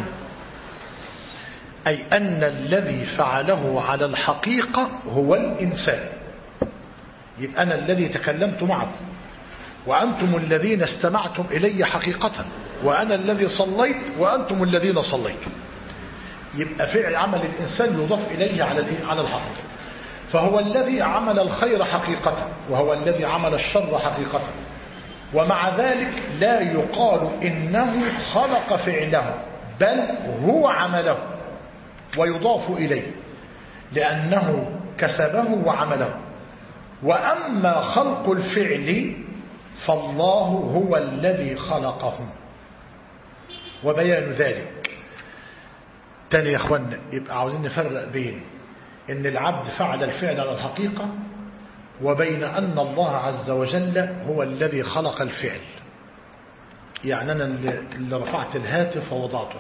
أي أن الذي فعله على الحقيقة هو الإنسان. يبقى أنا الذي تكلمت معكم وأنتم الذين استمعتم إلي حقيقة، وأنا الذي صليت وأنتم الذين صليتم. يبقى فعل عمل الإنسان يضاف إليه على الحقيقة، فهو الذي عمل الخير حقيقة وهو الذي عمل الشر حقيقة، ومع ذلك لا يقال إنه خلق فعله بل هو عمله ويضاف إليه لأنه كسبه وعمله. وأما خلق الفعل فالله هو الذي خلقه وبيان ذلك. تاني يا أخوانا يبقى عاوزين نفرق بين إن العبد فعل الفعل على الحقيقة وبين أن الله عز وجل هو الذي خلق الفعل. يعني أنا اللي رفعت الهاتف ووضعته،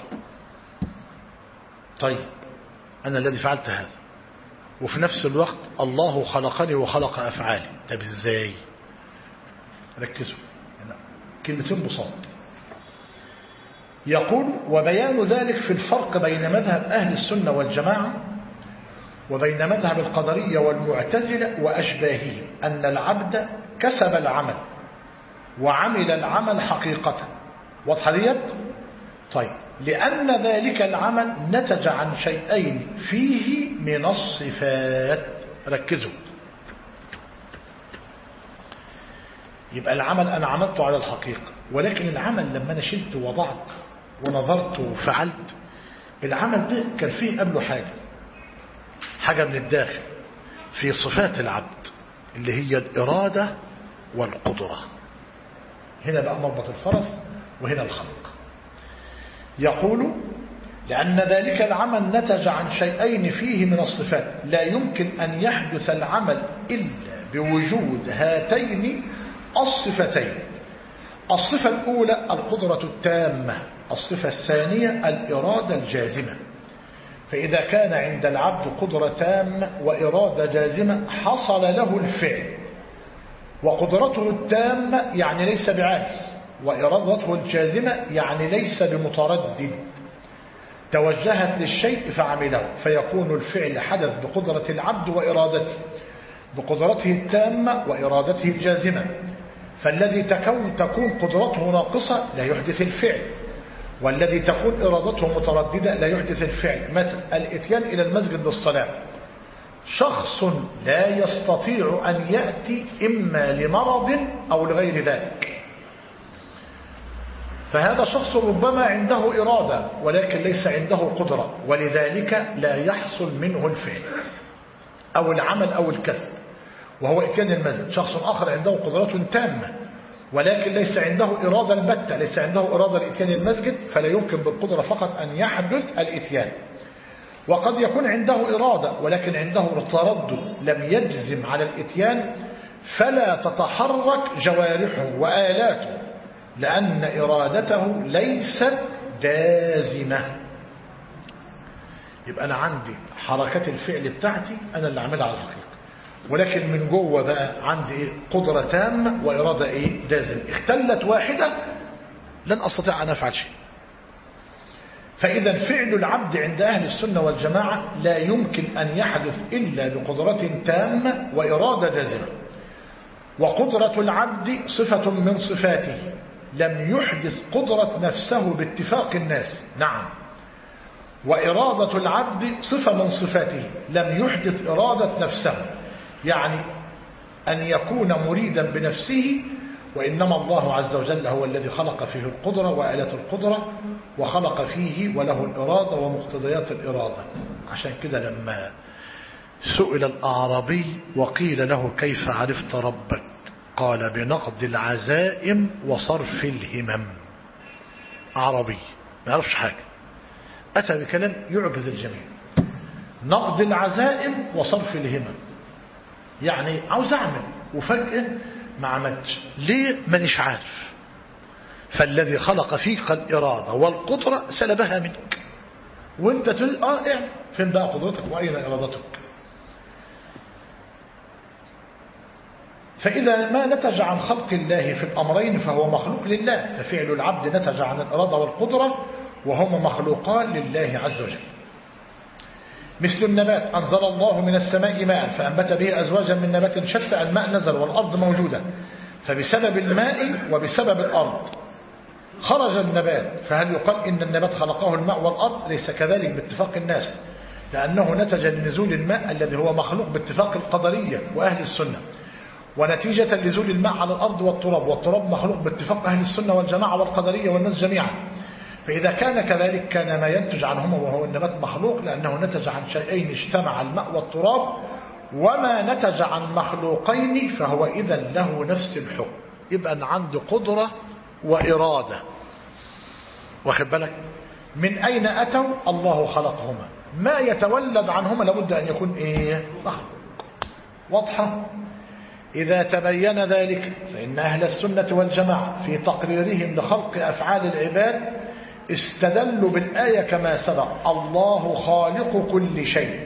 طيب أنا الذي فعلت هذا، وفي نفس الوقت الله خلقني وخلق أفعالي. طب إزاي؟ ركزوا كلمتين بساط. يقول وبيان ذلك في الفرق بين مذهب أهل السنة والجماعة وبين مذهب القدرية والمعتزلة وأشباههم أن العبد كسب العمل وعمل العمل حقيقة. واضحة ديت؟ طيب لأن ذلك العمل نتج عن شيئين فيه من الصفات. ركزوا، يبقى العمل أنا عملته على الحقيقة، ولكن العمل لما أنا شلت ووضعت ونظرت وفعلت، العمل ده كان فيه قبله حاجة من الداخل في صفات العبد اللي هي الإرادة والقدرة. هنا بقى مربط الفرس وهنا الخلق. يقول لأن ذلك العمل نتج عن شيئين فيه من الصفات لا يمكن أن يحدث العمل إلا بوجود هاتين الصفتين. الصفة الأولى القدرة التامة، الصفة الثانية الإرادة الجازمة. فإذا كان عند العبد قدرة تامة وإرادة جازمة حصل له الفعل، وقدرته التامة يعني ليس بعاجز، وإرادته الجازمة يعني ليس بمتردد، توجهت للشيء فعمله، فيكون الفعل حدث بقدرة العبد وإرادته، بقدرته التامة وإرادته الجازمة. فالذي تكون قدرته ناقصة لا يحدث الفعل، والذي تكون إرادته مترددة لا يحدث الفعل. مثل الإتيان إلى المسجد للصلاة، شخص لا يستطيع أن يأتي إما لمرض أو لغير ذلك، فهذا شخص ربما عنده إرادة ولكن ليس عنده قدرة، ولذلك لا يحصل منه الفعل أو العمل أو الكسب، وهو إتيان المسجد. شخص آخر عنده قدرة تامة ولكن ليس عنده إرادة البتة، ليس عنده إرادة لإتيان المسجد، فلا يمكن بالقدرة فقط أن يحدث الإتيان. وقد يكون عنده إرادة ولكن عنده تردد، لم يجزم على الإتيان، فلا تتحرك جوارحه وآلاته لأن إرادته ليست جازمة. يبقى أنا عندي حركات الفعل بتاعتي أنا اللي عاملها على الحقيقة، ولكن من جوه بقى عندي قدرة تامة وإرادة جازمة. اختلت واحدة لن أستطيع أن أفعل شيء. فإذا فعل العبد عند أهل السنة والجماعة لا يمكن أن يحدث إلا بقدرة تامة وإرادة جازمة. وقدرة العبد صفة من صفاته، لم يحدث قدرة نفسه باتفاق الناس، نعم. وإرادة العبد صفة من صفاته، لم يحدث إرادة نفسه، يعني أن يكون مريدا بنفسه، وإنما الله عز وجل هو الذي خلق فيه القدرة وآلات القدرة، وخلق فيه وله الإرادة ومقتضيات الإرادة. عشان كده لما سئل الأعرابي وقيل له كيف عرفت ربك، قال بنقض العزائم وصرف الهمم. أعرابي ما يعرفش حاجة، أتى بكلام يعجز الجميع. نقض العزائم وصرف الهمم، يعني عاوز أعمل وفجأة ما عملتش، ليه؟ مانيش عارف. فالذي خلق فيك الإرادة والقدرة سلبها منك، وانت تقول اعمل. فين بقى قدرتك وأين إرادتك؟ فإذا ما نتج عن خلق الله في الأمرين فهو مخلوق لله، ففعل العبد نتج عن الإرادة والقدرة وهما مخلوقان لله عز وجل. مثل النبات، أنزل الله من السماء ماء فأنبت به أزواجا من نبات شتى. الماء نزل والأرض موجودة، فبسبب الماء وبسبب الأرض خرج النبات. فهل يقال إن النبات خلقه الماء والأرض؟ ليس كذلك باتفاق الناس، لأنه نتج لنزول الماء الذي هو مخلوق باتفاق القدرية وأهل السنة، ونتيجة لنزول الماء على الأرض والتراب، والتراب مخلوق باتفاق أهل السنة والجماعة والقدرية والناس جميعا. فإذا كان كذلك كان ما ينتج عنهما وهو النبات مخلوق، لأنه نتج عن شيئين اجتمع الماء والتراب، وما نتج عن مخلوقين فهو إذا له نفس الحكم. يبقى أن عنده قدرة وإرادة، واخد بالك؟ من أين أتوا؟ الله خلقهما، ما يتولد عنهما لابد أن يكون مخلوق. واضحة؟ إذا تبين ذلك فإن أهل السنة والجماعة في تقريرهم لخلق أفعال العباد استدلوا بالآية كما سبق: الله خالق كل شيء،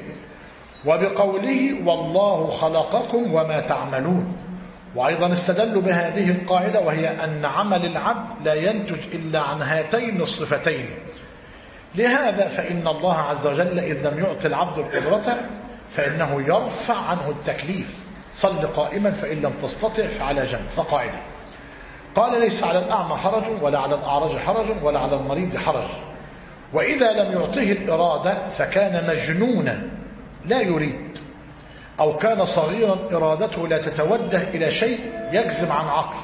وبقوله والله خلقكم وما تعملون. وأيضا استدلوا بهذه القاعدة، وهي أن عمل العبد لا ينتج إلا عن هاتين الصفتين. لهذا فإن الله عز وجل إذ لم يعطي العبد القدرة فإنه يرفع عنه التكليف: صل قائما فإن لم تستطع فعلى جنب. فقاعدة قال: ليس على الأعمى حرج ولا على الأعرج حرج ولا على المريض حرج. وإذا لم يعطيه الإرادة فكان مجنونا لا يريد، أو كان صغيرا إرادته لا تتوجه إلى شيء يجزم عن عقل،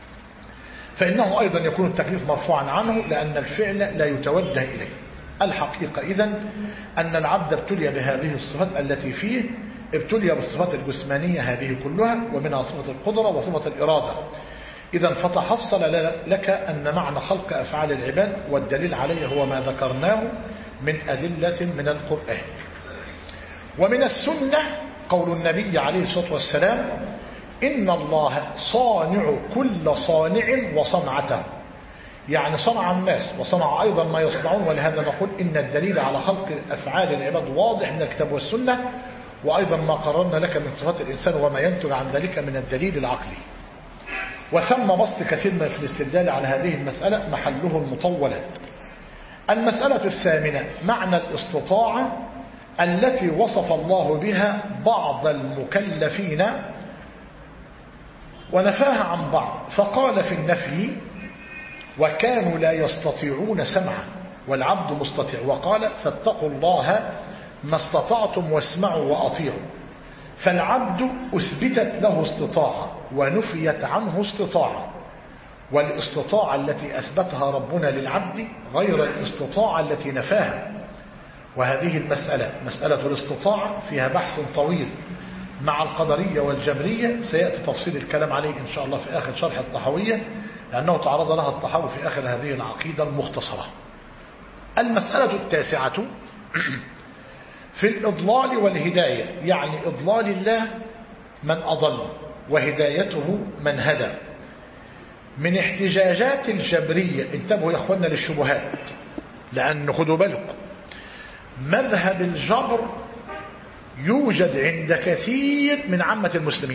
فإنه أيضا يكون التكليف مرفوعا عنه، لأن الفعل لا يتوجه إليه. الحقيقة إذن أن العبد ابتلي بهذه الصفات التي فيه، ابتلي بالصفات الجسمانية هذه كلها، ومنها صفة القدرة وصفة الإرادة. إذن فتحصل لك أن معنى خلق أفعال العباد والدليل عليه هو ما ذكرناه من أدلة من القرآن. ومن السنة قول النبي عليه الصلاة والسلام: إن الله صانع كل صانع وصنعته، يعني صنع الناس وصنع أيضا ما يصنعون. ولهذا نقول إن الدليل على خلق أفعال العباد واضح من الكتاب والسنة، وأيضا ما قررنا لك من صفات الإنسان وما ينتج عن ذلك من الدليل العقلي. وثم بسط كثير من في الاستدلال على هذه المسألة محله المطولات. المسألة الثامنة معنى الاستطاعة التي وصف الله بها بعض المكلفين ونفاها عن بعض، فقال في النفي: وكانوا لا يستطيعون سمعا والعبد مستطيع. وقال: فاتقوا الله ما استطعتم واسمعوا وأطيعوا. فالعبد أثبتت له استطاعة ونفيت عنه استطاعة، والاستطاعة التي أثبتها ربنا للعبد غير الاستطاعة التي نفاها. وهذه المسألة مسألة الاستطاعة فيها بحث طويل مع القدرية والجبرية، سيأتي تفصيل الكلام عليه إن شاء الله في آخر شرح الطحاوية، لأنه تعرض لها الطحاوي في آخر هذه العقيدة المختصرة. المسألة التاسعة في الإضلال والهداية، يعني إضلال الله من أضل وهدايته من هدى. من احتجاجات الجبرية، انتبهوا يا أخوانا للشبهات، لأن خدوا بالكم مذهب الجبر يوجد عند كثير من عامة المسلمين،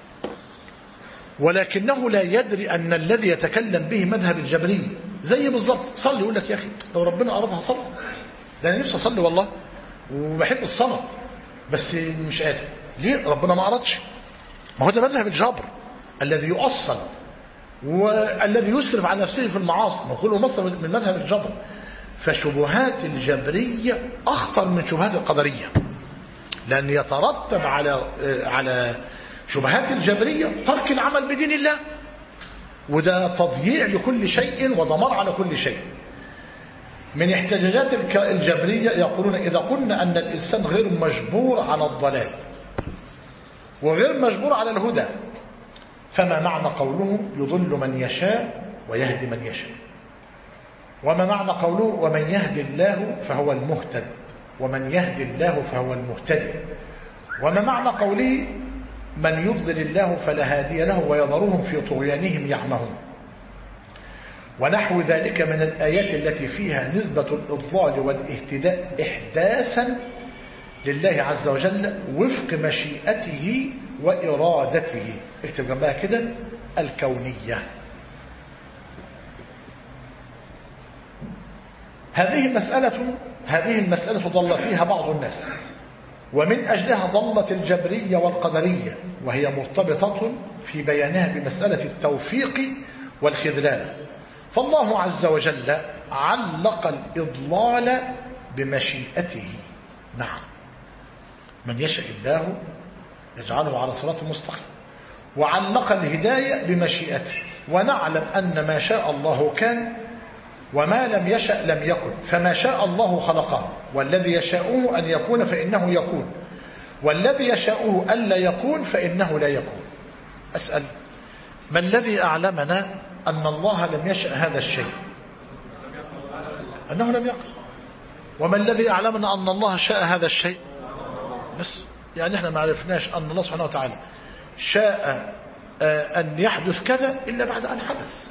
ولكنه لا يدري أن الذي يتكلم به مذهب الجبرية. زي بالضبط صلي، يقول لك يا أخي لو ربنا أرادها صلي، ده أنا نفسي أصلي والله وبحب الصلاة بس مش قادر. ليه؟ ربنا ما أرادش. ما هو ده مذهب الجبر الذي يؤصل والذي يسرف على نفسه في المعاصي، ما كله مصر من مذهب الجبر. فشبهات الجبرية أخطر من شبهات القدرية، لأن يترتب على شبهات الجبرية ترك العمل بدين الله، وده تضييع لكل شيء ودمار على كل شيء. من احتجاجات الجبرية يقولون: إذا قلنا أن الإنسان غير مجبور على الضلال وغير مجبور على الهدى، فما معنى قوله يضل من يشاء ويهدي من يشاء؟ وما معنى قوله ومن يهدي الله فهو المهتد ومن يهدي الله فهو المهتدي؟ وما معنى قوله من يضلل الله فلا هادي له ويذرهم في طغيانهم يعمهون؟ ونحو ذلك من الآيات التي فيها نسبة الإضلال والاهتداء إحداثا لله عز وجل وفق مشيئته وإرادته. اكتب جنبها كده: الكونية. هذه المسألة ضل فيها بعض الناس، ومن أجلها ضلت الجبرية والقدرية، وهي مرتبطة في بيانها بمسألة التوفيق والخذلان. فالله عز وجل علق الإضلال بمشيئته، نعم، من يشاء الله يجعله على صراط مستقيم، وعلق الهداية بمشيئته. ونعلم أن ما شاء الله كان وما لم يشأ لم يكن، فما شاء الله خلقه، والذي يشاءه أن يكون فإنه يكون، والذي يشاءه ألا يكون فإنه لا يكون. أسأل: ما الذي أعلمنا أن الله لم يشأ هذا الشيء؟ أنه لم يكن. وما الذي أعلمنا أن الله شاء هذا الشيء؟ بس يعني احنا ما عرفناش أن الله سبحانه وتعالى شاء أن يحدث كذا إلا بعد أن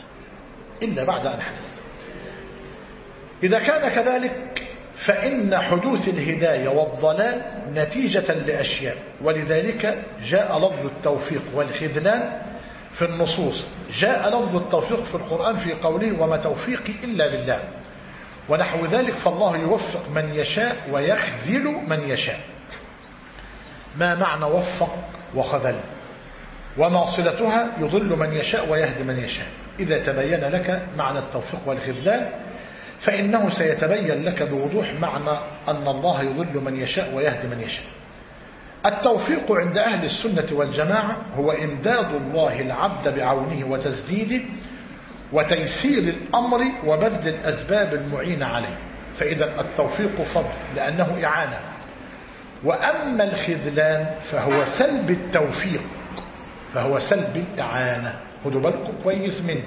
حدث. إذا كان كذلك فإن حدوث الهداية والضلال نتيجة لأشياء، ولذلك جاء لفظ التوفيق والخذلان في النصوص. جاء لفظ التوفيق في القرآن في قوله: وما توفيقي إلا بالله، ونحو ذلك. فالله يوفق من يشاء ويخذل من يشاء. ما معنى وفق وخذل؟ وما صلتها؟ يضل من يشاء ويهدي من يشاء. إذا تبين لك معنى التوفيق والخذلان فإنه سيتبين لك بوضوح معنى أن الله يضل من يشاء ويهدي من يشاء. التوفيق عند أهل السنة والجماعة هو إمداد الله العبد بعونه وتسديده وتيسير الأمر وبذل الأسباب المعينة عليه. فإذا التوفيق فضل لأنه إعانة. وأما الخذلان فهو سلب التوفيق، فهو سلب الإعانة. خدوا بالكم كويس من دي.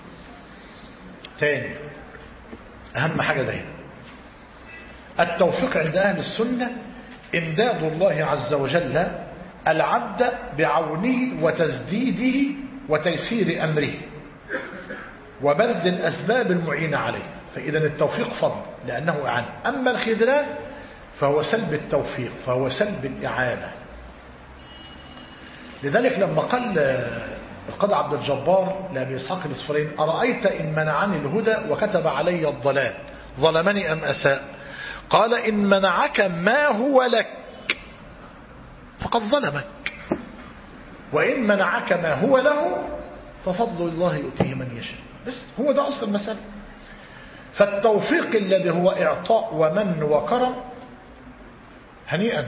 تاني أهم حاجة ده هنا: التوفيق عند أهل السنة إمداد الله عز وجل العبد بعونه وتسديده وتيسير أمره وبذل الأسباب المعينة عليه. فإذا التوفيق فضل لأنه أعان. أما الخذلان فهو سلب التوفيق، فهو سلب الإعانة. لذلك لما قال القاضي عبد الجبار لأبي إسحاق الإصفرين: أرأيت إن منعني الهدى وكتب علي الضلال ظلمني أم أساء؟ قال: إن منعك ما هو لك فقد ظلمك، وإن منعك ما هو له ففضل الله يؤتيه من يشاء. بس هو ده أصل المسألة. فالتوفيق الذي هو إعطاء ومن وكرم هنيئا.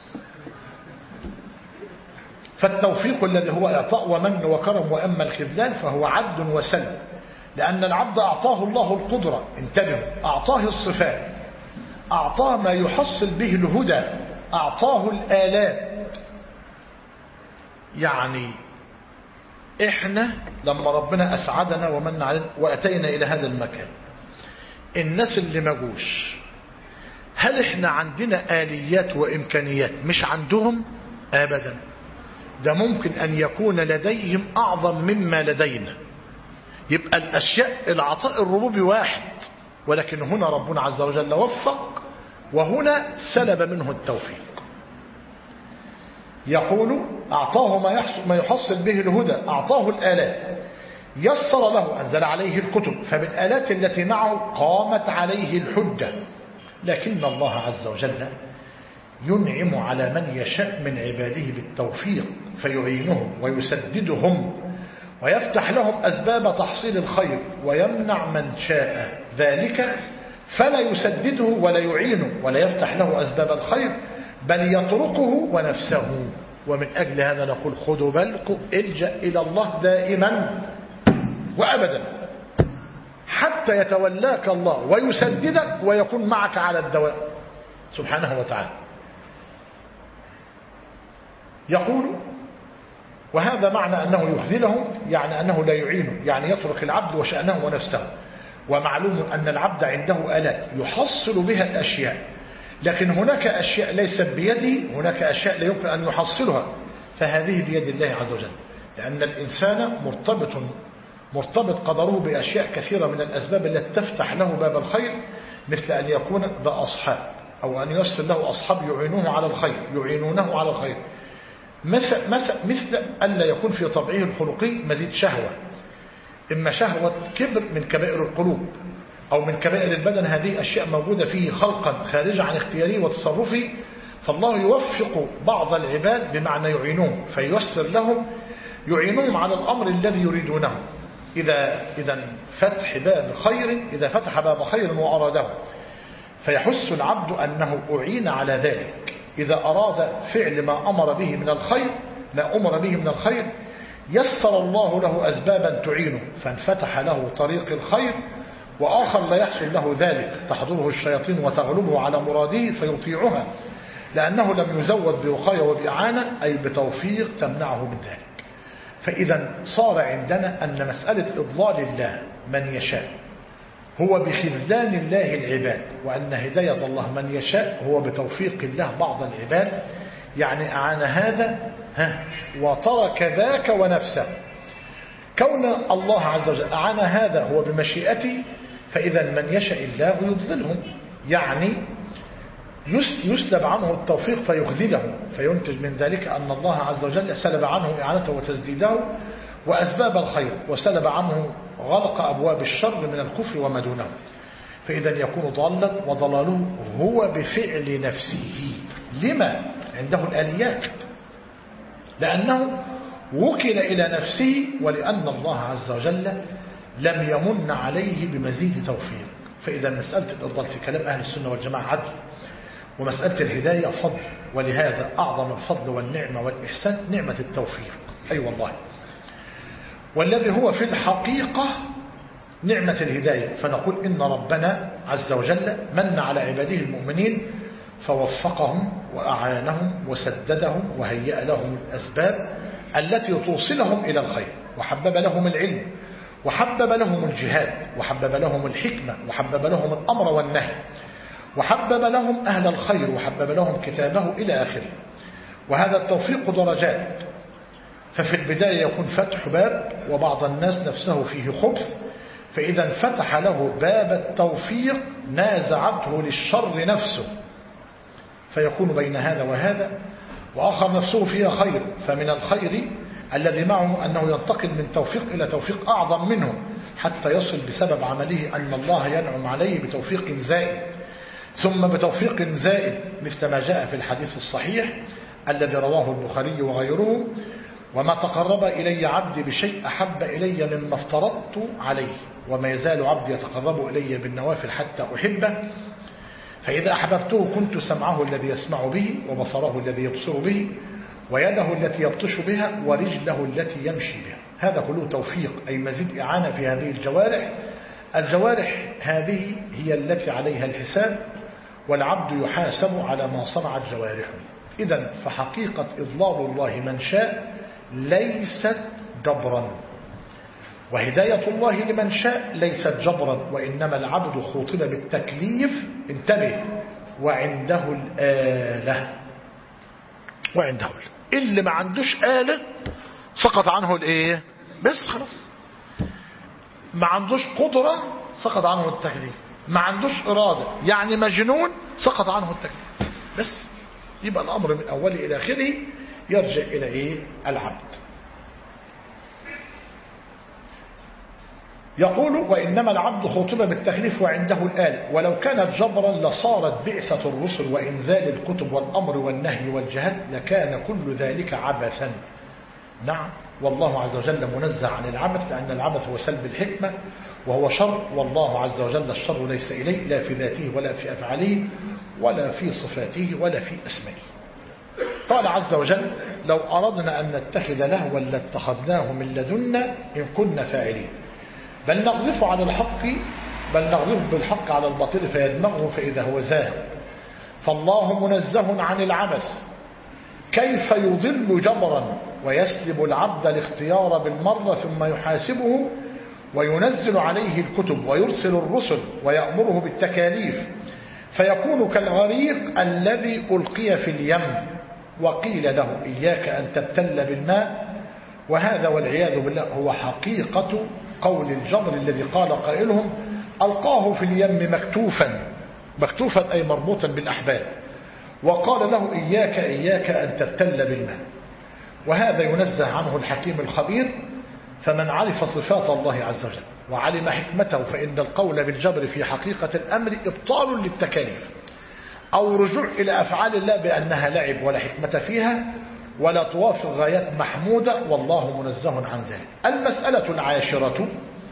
فالتوفيق الذي هو إعطاء ومن وكرم. وأما الخذلان فهو عدل وسلب، لأن العبد أعطاه الله القدرة، انتبهوا، أعطاه الصفات، أعطاه ما يحصل به الهدى، أعطاه الآلات. يعني إحنا لما ربنا أسعدنا ومن علينا وأتينا إلى هذا المكان، الناس اللي ما جوش، هل إحنا عندنا آليات وإمكانيات مش عندهم؟ أبدا. ده ممكن أن يكون لديهم أعظم مما لدينا. يبقى الأشياء العطاء الربوبي واحد، ولكن هنا ربنا عز وجل وفق وهنا سلب منه التوفيق. يقول: أعطاه ما يحصل به الهدى، أعطاه الآلات، يسر له، أنزل عليه الكتب، فبالآلات التي معه قامت عليه الحجة. لكن الله عز وجل ينعم على من يشاء من عباده بالتوفيق، فيعينهم ويسددهم ويفتح لهم أسباب تحصيل الخير، ويمنع من شاء ذلك فلا يسدده ولا يعينه ولا يفتح له أسباب الخير، بل يتركه ونفسه. ومن أجل هذا نقول: خذوا بالكم، الجأ إلى الله دائما وأبدا حتى يتولاك الله ويسددك ويكون معك على الدوام سبحانه وتعالى. يقول: وهذا معنى أنه يخذلهم، يعني أنه لا يعينه، يعني يترك العبد وشأنه ونفسه. ومعلوم أن العبد عنده آلات يحصل بها الأشياء، لكن هناك أشياء ليست بيده، هناك أشياء لا يمكن أن يحصلها، فهذه بيد الله عز وجل. لأن الإنسان مرتبط قدره بأشياء كثيرة من الأسباب التي تفتح له باب الخير، مثل أن يكون ذا أصحاب، أو أن ييسر له أصحاب يعينونه على الخير، مثل ألا يكون في طبعه الخلقي مزيد شهوة، إما شهوة كبر من كبائر القلوب أو من كبائر البدن. هذه أشياء موجودة فيه خلقا خارجة عن اختياره وتصرفه، فالله يوفق بعض العباد بمعنى يعينهم، فييسر لهم، يعينهم على الأمر الذي يريدونه. إذا فتح باب خير، إذا فتح باب خير وأراده، فيحس العبد أنه أعين على ذلك. إذا أراد فعل ما أمر به من الخير يسر الله له أسبابا تعينه، فانفتح له طريق الخير. وآخر لا يحصل له ذلك، تحضره الشياطين وتغلبه على مراده فيطيعها، لأنه لم يزود بوقاية وبإعانة، أي بتوفيق تمنعه من ذلك. فإذا صار عندنا أن مسألة إضلال الله من يشاء هو بخذلان الله العباد، وأن هداية الله من يشاء هو بتوفيق الله بعض العباد. يعني أعان هذا وترك ذاك ونفسه. كون الله عز وجل أعان هذا هو بمشيئته، فإذا من يشاء الله يضللهم، يعني يسلب عنه التوفيق فيخذله، فينتج من ذلك أن الله عز وجل سلب عنه إعانته وتسديده وأسباب الخير، وسلب عنه غلق أبواب الشر من الكفر وما دونه. فإذا يكون ضالا، وضلاله هو بفعل نفسه. لما؟ عنده الآليات، لأنه وكل إلى نفسه، ولأن الله عز وجل لم يمن عليه بمزيد توفيق. فإذا مسألة الإضلال في كلام أهل السنة والجماعة عدل، ومسألة الهداية فضل. ولهذا أعظم الفضل والنعمة والإحسان نعمة التوفيق، أي والله، والذي هو في الحقيقة نعمة الهداية. فنقول إن ربنا عز وجل من على عباده المؤمنين فوفقهم وأعانهم وسددهم وهيأ لهم الأسباب التي توصلهم إلى الخير، وحبب لهم العلم، وحبب لهم الجهاد، وحبب لهم الحكمة، وحبب لهم الأمر والنهي، وحبب لهم أهل الخير، وحبب لهم كتابه إلى آخره. وهذا التوفيق درجات، ففي البداية يكون فتح باب وبعض الناس نفسه فيه خبث، فإذا انفتح له باب التوفيق نازعته للشر نفسه، فيكون بين هذا وهذا، وآخر نفسه فيها خير، فمن الخير الذي معه أنه ينتقل من توفيق إلى توفيق أعظم منه، حتى يصل بسبب عمله أن الله ينعم عليه بتوفيق زائد، ثم بتوفيق زائد، مثل ما جاء في الحديث الصحيح الذي رواه البخاري وغيره: وما تقرب إلي عبدي بشيء أحب إلي مما افترضت عليه، وما يزال عبدي يتقرب إلي بالنوافل حتى أحبه، فإذا أحببته كنت سمعه الذي يسمع به، وبصره الذي يبصر به، ويده التي يبطش بها، ورجله التي يمشي بها. هذا كله توفيق، أي مزيد إعانة في هذه الجوارح. الجوارح هذه هي التي عليها الحساب، والعبد يحاسب على ما صنعت جوارحه. إذن فحقيقة إضلال الله من شاء ليست جبرا، وهداية الله لمن شاء ليست جبرا، وإنما العبد خوطب بالتكليف، انتبه، وعنده الآلة، وعنده اللي ما عندوش آلة سقط عنه الإيه؟ بس خلاص، ما عندوش قدرة سقط عنه التكليف، ما عندوش إرادة يعني مجنون سقط عنه التكليف، بس يبقى الأمر من أوله إلى آخره يرجع إلى إيه؟ العبد. يقول: وإنما العبد خوطب بالتكليف وعنده الآلة، ولو كانت جبرا لصارت بعثة الرسل وإنزال الكتب والأمر والنهي والجهاد، لكان كل ذلك عبثا. نعم، والله عز وجل منزه عن العبث، لأن العبث هو سلب الحكمة وهو شر، والله عز وجل الشر ليس إليه، لا في ذاته ولا في أفعاله ولا في صفاته ولا في أسمائه. قال عز وجل: لو أردنا أن نتخذ لهوا لاتخذناه من لدنا إن كنا فاعلين، بل نقذف على الحق، بل نقذف بالحق على الباطل فيدمغه فإذا هو زاهق. فالله منزه عن العبث، كيف يضل جبرا ويسلب العبد الاختيار بالمرة ثم يحاسبه وينزل عليه الكتب ويرسل الرسل ويأمره بالتكاليف، فيكون كالغريق الذي ألقي في اليم وقيل له إياك أن تبتل بالماء. وهذا والعياذ بالله هو حقيقة قول الجبر الذي قال قائلهم: ألقاه في اليم مكتوفا أي مربوطا بالأحبال، وقال له إياك أن تبتل بالماء. وهذا ينزه عنه الحكيم الخبير. فمن عرف صفات الله عز وجل وعلم حكمته، فإن القول بالجبر في حقيقة الأمر إبطال للتكاليف، أو رجوع إلى أفعال الله بأنها لعب ولا حكمة فيها ولا توافق غايات محمودة، والله منزه عن ذلك. المسألة العاشرة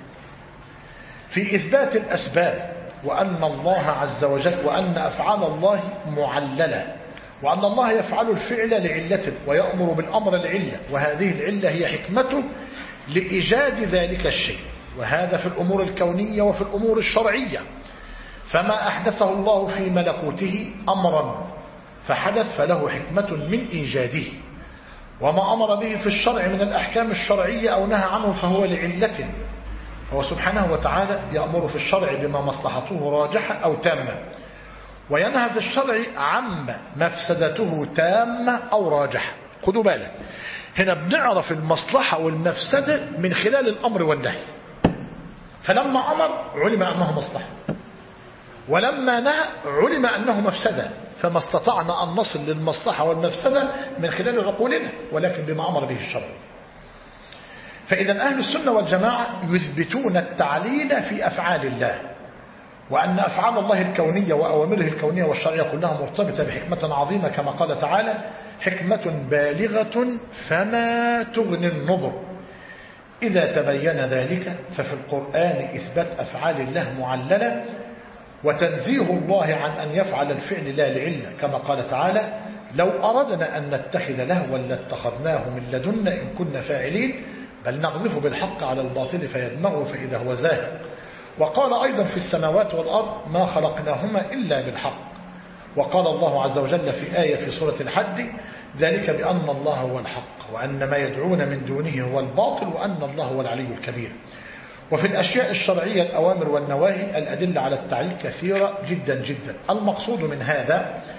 في إثبات الأسباب، وأن الله عز وجل، وأن أفعال الله معللة، وأن الله يفعل الفعل لعلته ويأمر بالأمر لعلة، وهذه العلة هي حكمته لإيجاد ذلك الشيء، وهذا في الأمور الكونية وفي الأمور الشرعية. فما أحدثه الله في ملكوته أمرا فحدث فله حكمة من إيجاده، وما أمر به في الشرع من الأحكام الشرعية أو نهى عنه فهو لعلة، فهو سبحانه وتعالى يأمر في الشرع بما مصلحته راجحة أو تامة، وينهى في الشرع عما مفسدته تامة أو راجحة. خدوا بالك، هنا بنعرف المصلحة والمفسدة من خلال الأمر والنهي. فلما أمر علم أنه مصلحة، ولما نهى علم أنه مفسدة، فما استطعنا أن نصل للمصلحة والمفسدة من خلال عقولنا، ولكن بما أمر به الشرع. فإذا أهل السنة والجماعة يثبتون التعليل في أفعال الله، وأن أفعال الله الكونية وأوامره الكونية والشرعية كلها مرتبطة بحكمة عظيمة، كما قال تعالى: حكمة بالغة فما تغني النظر. إذا تبين ذلك ففي القرآن إثبات أفعال الله معللة، وتنزيه الله عن أن يفعل الفعل لا لعلة، كما قال تعالى: لو أردنا أن نتخذ لهوا لاتخذناه من لدنا إن كنا فاعلين، بل نقذف بالحق على الباطل فيدمغه فإذا هو زاهق. وقال أيضا: في السماوات والأرض ما خلقناهما إلا بالحق. وقال الله عز وجل في آية في سورة الحج: ذلك بأن الله هو الحق وأن ما يدعون من دونه هو الباطل وأن الله هو العلي الكبير. وفي الأشياء الشرعية الأوامر والنواهي الأدلة على التعليل كثيرة جدا جدا. المقصود من هذا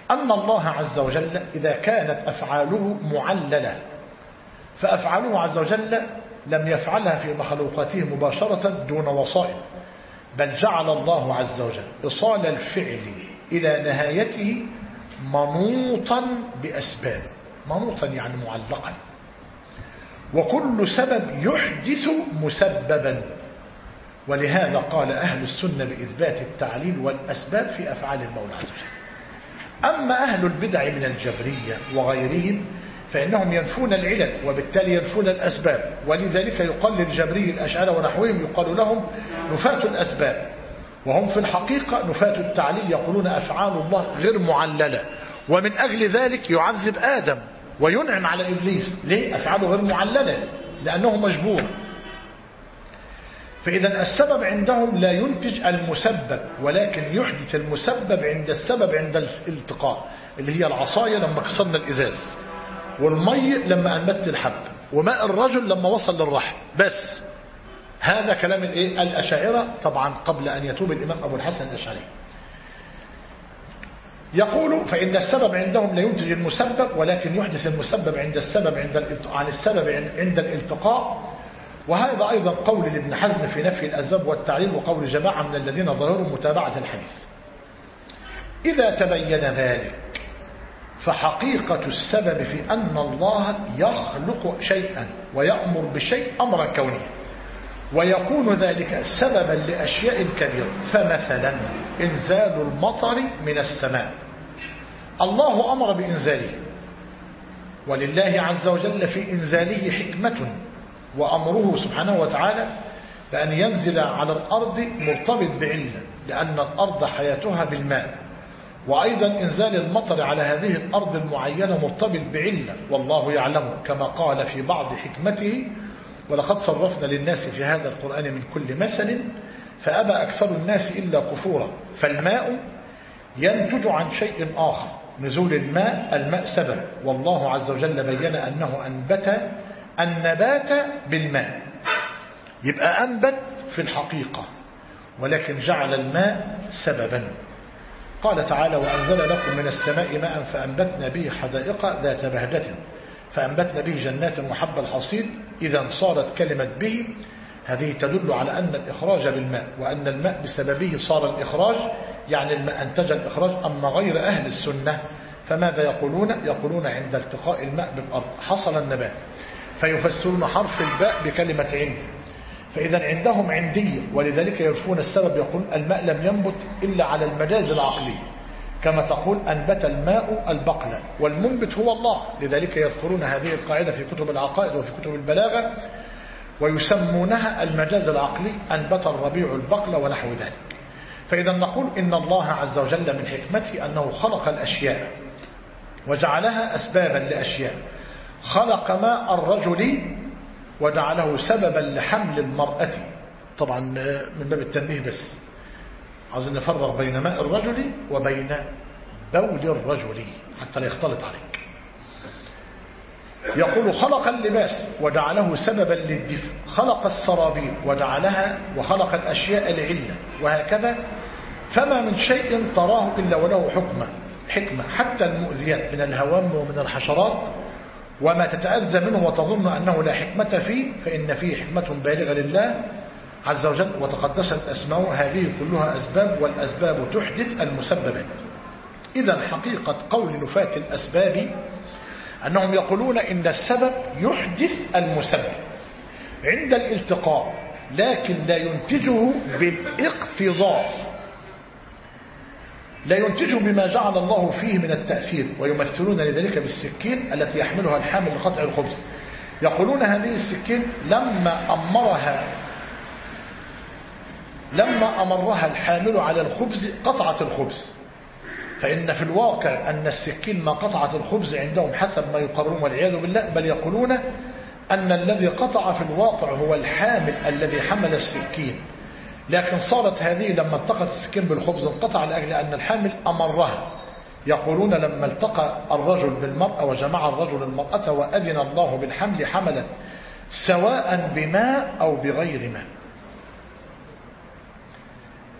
أن الله عز وجل إذا كانت أفعاله معللة، فأفعاله عز وجل لم يفعلها في مخلوقاته مباشرة دون وسائط، بل جعل الله عز وجل إيصال الفعل إلى نهايته منوطا بأسباب، منوطا يعني معلقا، وكل سبب يحدث مسببا. ولهذا قال أهل السنة بإثبات التعليل والأسباب في أفعال المولى عز وجل. أما أهل البدع من الجبرية وغيرهم فإنهم ينفون العلل وبالتالي ينفون الأسباب، ولذلك يقال للجبري الأشاعرة ونحوهم يقال لهم نفاة الأسباب، وهم في الحقيقة نفاة التعليل، يقولون أفعال الله غير معللة، ومن أجل ذلك يعذب آدم وينعم على إبليس. ليه؟ أفعاله غير معللة لأنه مجبور. فإذا السبب عندهم لا ينتج المسبب، ولكن يحدث المسبب عند السبب عند الالتقاء، اللي هي العصاية لما كسرنا الإزاز، والمي لما أنبت الحب، وماء الرجل لما وصل للرحم. بس هذا كلام الأشاعرة طبعا قبل أن يتوب الإمام أبو الحسن الأشعري. يقول فإن السبب عندهم لا ينتج المسبب، ولكن يحدث المسبب عند السبب عن السبب عند الالتقاء. وهذا أيضا قول لابن حزم في نفي الأسباب والتعليل، وقول جماعة من الذين ظهروا متابعة الحديث. إذا تبين ذلك فحقيقة السبب في أن الله يخلق شيئا ويأمر بشيء أمرا كونيا، ويكون ذلك سببا لأشياء كبيرة. فمثلا إنزال المطر من السماء، الله أمر بإنزاله، ولله عز وجل في إنزاله حكمة، وأمره سبحانه وتعالى بأن ينزل على الأرض مرتبط بعلة، لأن الأرض حياتها بالماء، وأيضا إنزال المطر على هذه الأرض المعينة مرتبط بعلة، والله يعلم كما قال في بعض حكمته: ولقد صرفنا للناس في هذا القرآن من كل مثل فأبى أكثر الناس إلا كفورا. فالماء ينتج عن شيء آخر، نزول الماء سبب، والله عز وجل بين أنه أنبت النبات بالماء، يبقى أنبت في الحقيقة، ولكن جعل الماء سببا. قال تعالى: وأنزل لكم من السماء ماء فأنبتنا به حدائق ذات بهجة فأنبتنا به جنات وحب الحصيد. إذا صارت كلمة به هذه تدل على أن الإخراج بالماء، وأن الماء بسببه صار الإخراج، يعني الماء أنتج الإخراج. أما غير أهل السنة فماذا يقولون؟ يقولون عند التقاء الماء بالأرض حصل النبات، فيفسرون حرف الباء بكلمة عند. فإذا عندهم عندية، ولذلك يرفون السبب، يقول الماء لم ينبت إلا على المجاز العقلي، كما تقول أنبت الماء البقلة، والمنبت هو الله. لذلك يذكرون هذه القاعدة في كتب العقائد وفي كتب البلاغة، ويسمونها المجاز العقلي، أنبت الربيع البقلة ونحو ذلك. فإذا نقول إن الله عز وجل من حكمته أنه خلق الأشياء وجعلها أسبابا لأشياء. خلق ماء الرجل وجعله سببا لحمل المرأة. طبعا من باب التنبيه بس عاوزين نفرق بين ماء الرجل وبين بول الرجل حتى لا يختلط عليك. يقول: خلق اللباس وجعله سببا للدفء، خلق السرابيل وجعلها، وخلق الأشياء لعلة، وهكذا. فما من شيء تراه إلا وله حكمة، حتى المؤذيات من الهوام ومن الحشرات، وما تتأذى منه وتظن أنه لا حكمة فيه، فإن فيه حكمة بالغة لله عز وجل وتقدست أسماؤه. هذه كلها أسباب، والأسباب تحدث المسببات. إذا حقيقة قول نفاة الأسباب أنهم يقولون إن السبب يحدث المسبب عند الالتقاء، لكن لا ينتجه بالاقتضاء، لا ينتجه بما جعل الله فيه من التأثير. ويمثلون لذلك بالسكين التي يحملها الحامل لقطع الخبز. يقولون هذه السكين لما أمرها الحامل على الخبز قطعت الخبز، فإن في الواقع أن السكين ما قطعت الخبز عندهم حسب ما يقررون والعياذ بالله، بل يقولون أن الذي قطع في الواقع هو الحامل الذي حمل السكين، لكن صارت هذه لما التقت السكين بالخبز انقطع لأجل أن الحامل أمرها. يقولون لما التقى الرجل بالمرأة وجمع الرجل المرأة وأذن الله بالحمل حملت سواء بماء أو بغير ماء.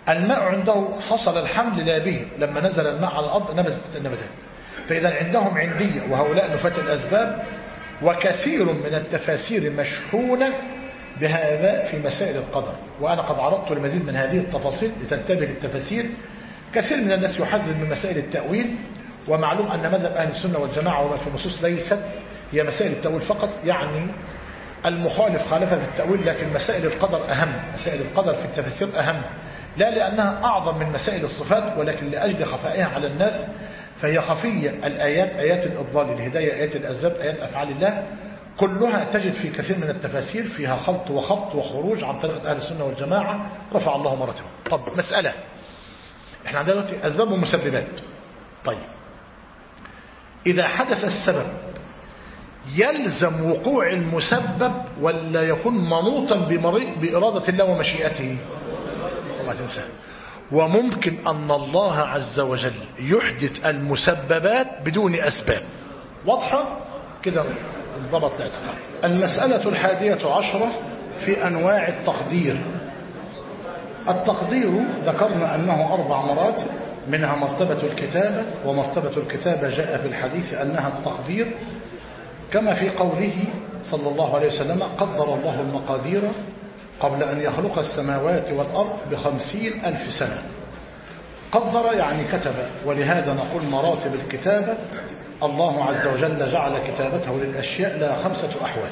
الماء عنده حصل الحمل لا به، لما نزل الماء على الأرض نبتت النباتات. فإذا عندهم عندية، وهؤلاء نفاة الأسباب. وكثير من التفاسير مشحونة بهذا في مسائل القدر، وأنا قد عرضت المزيد من هذه التفاصيل لتنتبه للتفاسير. كثير من الناس يحذر من مسائل التأويل، ومعلوم أن مذهب أهل السنة والجماعة وما في النصوص ليست هي مسائل التأويل فقط، يعني المخالف خالفها في التأويل، لكن مسائل القدر أهم، مسائل القدر في التفاسير أهم، لا لأنها أعظم من مسائل الصفات، ولكن لأجل خفائها على الناس، فهي خفية. الآيات آيات الإضلال، الهداية، آيات الأسباب، آيات أفعال الله، كلها تجد في كثير من التفاسير فيها خلط وخبط وخروج عن طريقة أهل السنة والجماعة، رفع الله مرتبه. طب مسألة، احنا عندنا دلوقتي أسباب ومسببات. طيب إذا حدث السبب يلزم وقوع المسبب ولا يكون منوطا بإرادة الله ومشيئته؟ وما تنسى، وممكن أن الله عز وجل يحدث المسببات بدون أسباب. واضحة كده؟ انضبط الاعتقاد. المسألة 11 في أنواع التقدير. التقدير ذكرنا أنه 4 مراتب، منها مرتبة الكتابة، ومرتبة الكتابة جاء في الحديث أنها التقدير، كما في قوله صلى الله عليه وسلم: قدر الله المقادير قبل أن يخلق السماوات والأرض ب50,000 سنة. قدر يعني كتب، ولهذا نقول مراتب الكتابة الله عز وجل جعل كتابته للأشياء لها 5 أحوال.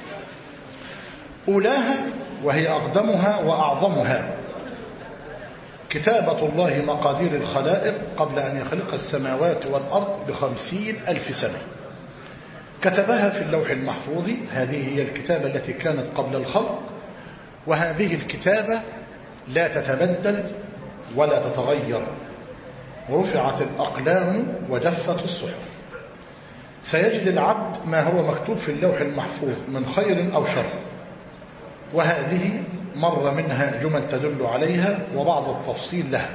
أولاها وهي أقدمها وأعظمها كتابة الله مقادير الخلائق قبل أن يخلق السماوات والأرض ب50,000 سنة، كتبها في اللوح المحفوظ. هذه هي الكتابة التي كانت قبل الخلق، وهذه الكتابة لا تتبدل ولا تتغير. رفعت الأقلام وجفت الصحف. سيجد العبد ما هو مكتوب في اللوح المحفوظ من خير أو شر، وهذه مر منها جمل تدل عليها وبعض التفصيل لها.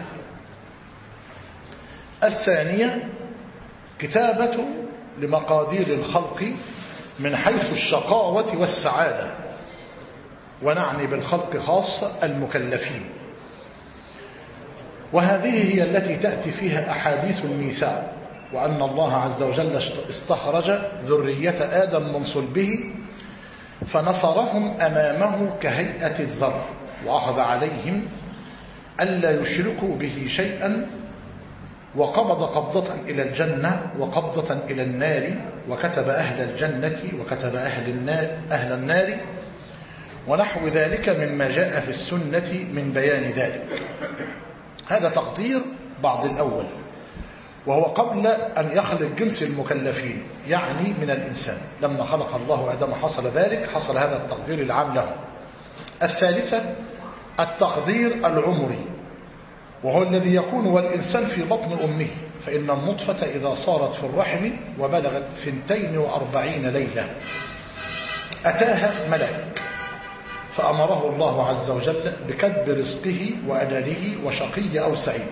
الثانية كتابة لمقادير الخلق من حيث الشقاوة والسعادة، ونعني بالخلق خاصة المكلفين، وهذه هي التي تأتي فيها أحاديث الميثاق، وأن الله عز وجل استخرج ذرية آدم من صلبه فنصرهم أمامه كهيئة الذر، وأخذ عليهم ألا يشركوا به شيئا، وقبض قبضة إلى الجنة وقبضة إلى النار، وكتب أهل الجنة وكتب أهل النار، ونحو ذلك مما جاء في السنة من بيان ذلك. هذا تقدير بعض الأول، وهو قبل أن يخلق جنس المكلفين، يعني من الإنسان. لما خلق الله آدم حصل ذلك، حصل هذا التقدير العام له. الثالثة التقدير العمري، وهو الذي يكون والإنسان في بطن أمه، فإن النطفة إذا صارت في الرحم وبلغت 42 ليلة أتاها ملك فأمره الله عز وجل بكتب رزقه وأجله وشقي أو سعيد.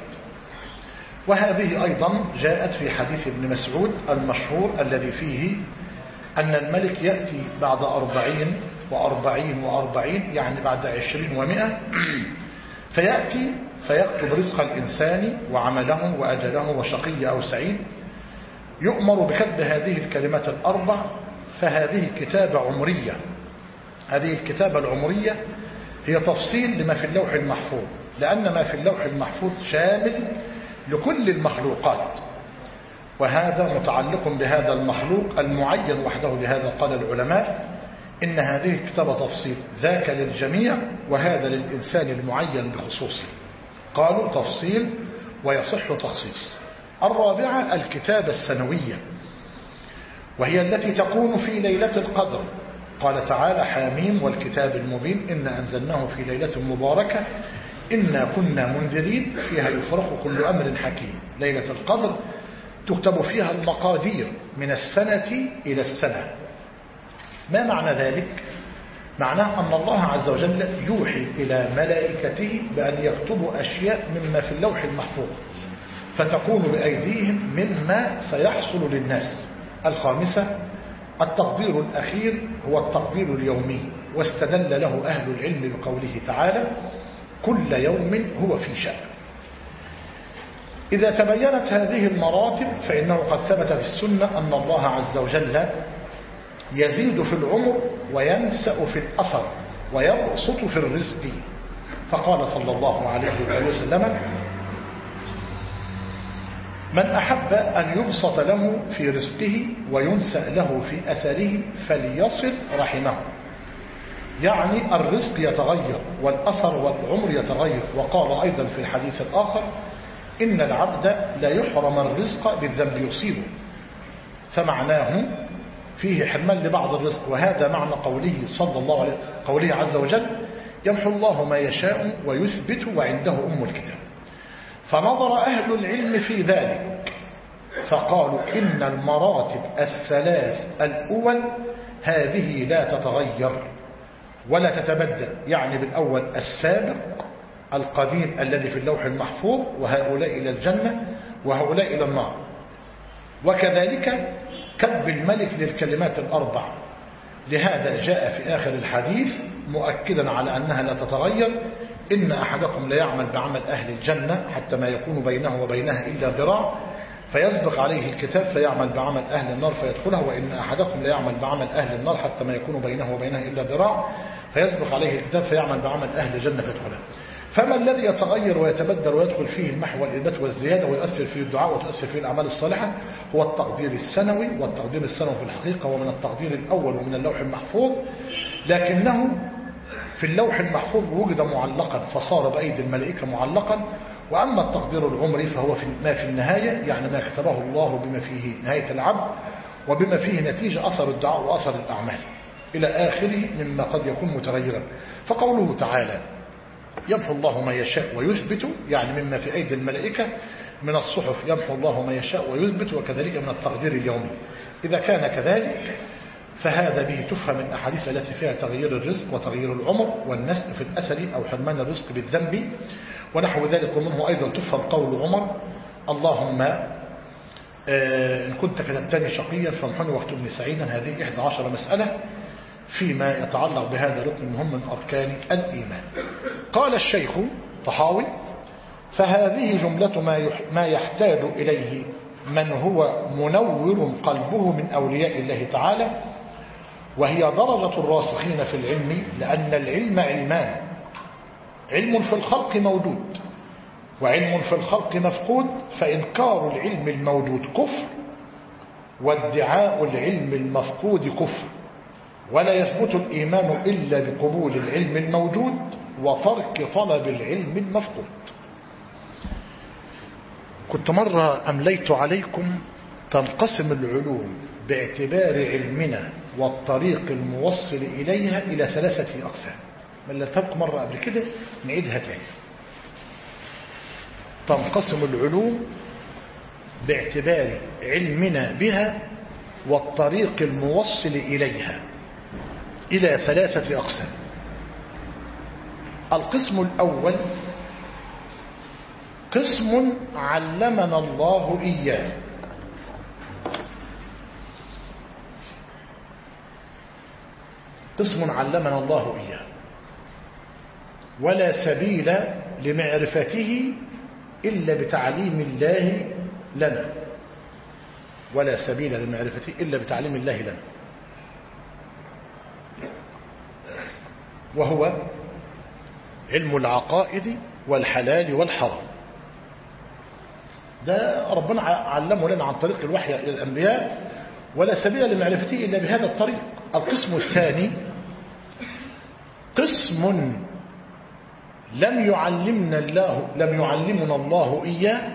وهذه أيضا جاءت في حديث ابن مسعود المشهور الذي فيه أن الملك يأتي بعد 40 و40 و40، يعني بعد 20 و100، فيأتي فيكتب رزق الإنسان وعمله وأجله وشقي أو سعيد. يؤمر بكتب هذه الكلمات الأربع، فهذه كتابة عمرية. هذه الكتابة العمرية هي تفصيل لما في اللوح المحفوظ، لأن ما في اللوح المحفوظ شامل لكل المخلوقات، وهذا متعلق بهذا المخلوق المعين وحده. لهذا قال العلماء إن هذه الكتابة تفصيل، ذاك للجميع وهذا للإنسان المعين بخصوصه. قالوا تفصيل ويصح تخصيص. الرابعة الكتابة السنوية، وهي التي تكون في ليلة القدر. قال تعالى: حاميم والكتاب المبين إنا أنزلناه في ليلة مباركة إنا كنا منذرين فيها يفرق كل أمر حكيم. ليلة القدر تكتب فيها المقادير من السنة إلى السنة. ما معنى ذلك؟ معناه أن الله عز وجل يوحي إلى ملائكته بأن يكتبوا أشياء مما في اللوح المحفوظ، فتكون بأيديهم مما سيحصل للناس. الخامسة التقدير الأخير هو التقدير اليومي، واستدل له أهل العلم بقوله تعالى: كل يوم هو في شأن. إذا تبينت هذه المراتب فإنه قد ثبت في السنة أن الله عز وجل يزيد في العمر وينسأ في الأثر ويبسط في الرزق. فقال صلى الله عليه وسلم: من أحب أن يبسط له في رزقه وينسأ له في أثره فليصل رحمه. يعني الرزق يتغير والأثر والعمر يتغير. وقال أيضا في الحديث الآخر: إن العبد لا يحرم الرزق بالذنب يصيبه. فمعناه فيه حرمان لبعض الرزق، وهذا معنى قوله عز وجل: يمحو الله ما يشاء ويثبت وعنده أم الكتاب. فنظر أهل العلم في ذلك فقالوا إن المراتب الثلاث الأول هذه لا تتغير ولا تتبدل. يعني بالأول السابق القديم الذي في اللوح المحفوظ، وهؤلاء إلى الجنة وهؤلاء إلى النار. وكذلك كتب الملك للكلمات الأربع. لهذا جاء في آخر الحديث مؤكدا على أنها لا تتغير: إن أحدكم لا يعمل بعمل أهل الجنة حتى ما يكون بينه وبينها إلا ذراع فيسبق عليه الكتاب فيعمل بعمل أهل النار فيدخلها، وإن أحدكم لا يعمل بعمل أهل النار حتى ما يكون بينه وبينها إلا ذراع فيسبق عليه الكتاب فيعمل بعمل أهل الجنة فيدخلها. فما الذي يتغير ويتبدل ويدخل فيه المحو والإثبات والزيادة ويؤثر فيه الدعاء وتؤثر فيه الأعمال الصالحة؟ هو التقدير السنوي. والتقدير السنوي في الحقيقة ومن التقدير الأول ومن اللوح المحفوظ، لكنه في اللوح المحفوظ وجد معلقا فصار بأيدي الملائكة معلقا. وأما التقدير العمري فهو ما في النهاية، يعني ما كتبه الله بما فيه نهاية العبد وبما فيه نتيجة أثر الدعاء وأثر الأعمال إلى آخره مما قد يكون متغيرا. فقوله تعالى: يمحو الله ما يشاء ويثبت، يعني مما في أيدي الملائكة من الصحف يمحو الله ما يشاء ويثبت، وكذلك من التقدير اليومي. إذا كان كذلك فهذا به تفهم الأحاديث التي فيها تغيير الرزق وتغيير العمر والنسء في الأثر أو حرمان الرزق بالذنب ونحو ذلك. ومنه أيضا تفهم قول عمر: اللهم إن كنت كتبتني شقيا فامحني واكتبني سعيدا. هذه 11 مسألة فيما يتعلق بهذا ركن مهم من أركان الإيمان. قال الشيخ طحاوي: فهذه جملة ما يحتاج إليه من هو منور قلبه من أولياء الله تعالى، وهي درجة الراسخين في العلم، لأن العلم علمان: علم في الخلق موجود وعلم في الخلق مفقود، فإنكار العلم الموجود كفر، وادعاء العلم المفقود كفر، ولا يثبت الإيمان إلا بقبول العلم الموجود وترك طلب العلم المفقود. كنت مرة أمليت عليكم تنقسم العلوم باعتبار علمنا والطريق الموصل إليها إلى 3 أقسام. مليتها مرة قبل كده، نعيدها تاني. تنقسم العلوم باعتبار علمنا بها والطريق الموصل إليها إلى 3 أقسام. القسم الأول قسم علمنا الله إياه، قسم علمنا الله إياه ولا سبيل لمعرفته إلا بتعليم الله لنا، ولا سبيل لمعرفته إلا بتعليم الله لنا، وهو علم العقائد والحلال والحرام. ده ربنا علمه لنا عن طريق الوحي إلى الأنبياء، ولا سبيل لمعرفته إلا بهذا الطريق. القسم الثاني قسم لم يعلمنا الله إياه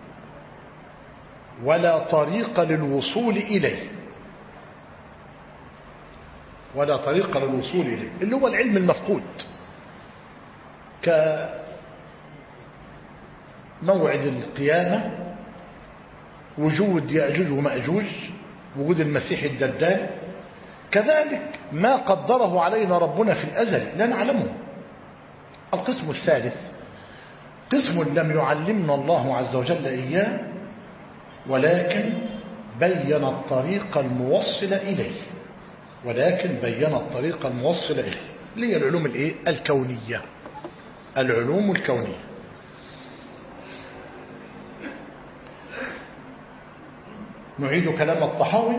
ولا طريق للوصول إليه، ولا طريق للوصول إليه، اللي هو العلم المفقود، كموعد القيامة، وجود يأجوج ومأجوج، وجود المسيح الدجال. كذلك ما قدره علينا ربنا في الأزل لا نعلمه. القسم الثالث قسم لم يعلمنا الله عز وجل إياه ولكن بين الطريق الموصل إليه، اللي هي العلوم الكونية. العلوم الكونية. نعيد كلام الطحاوي.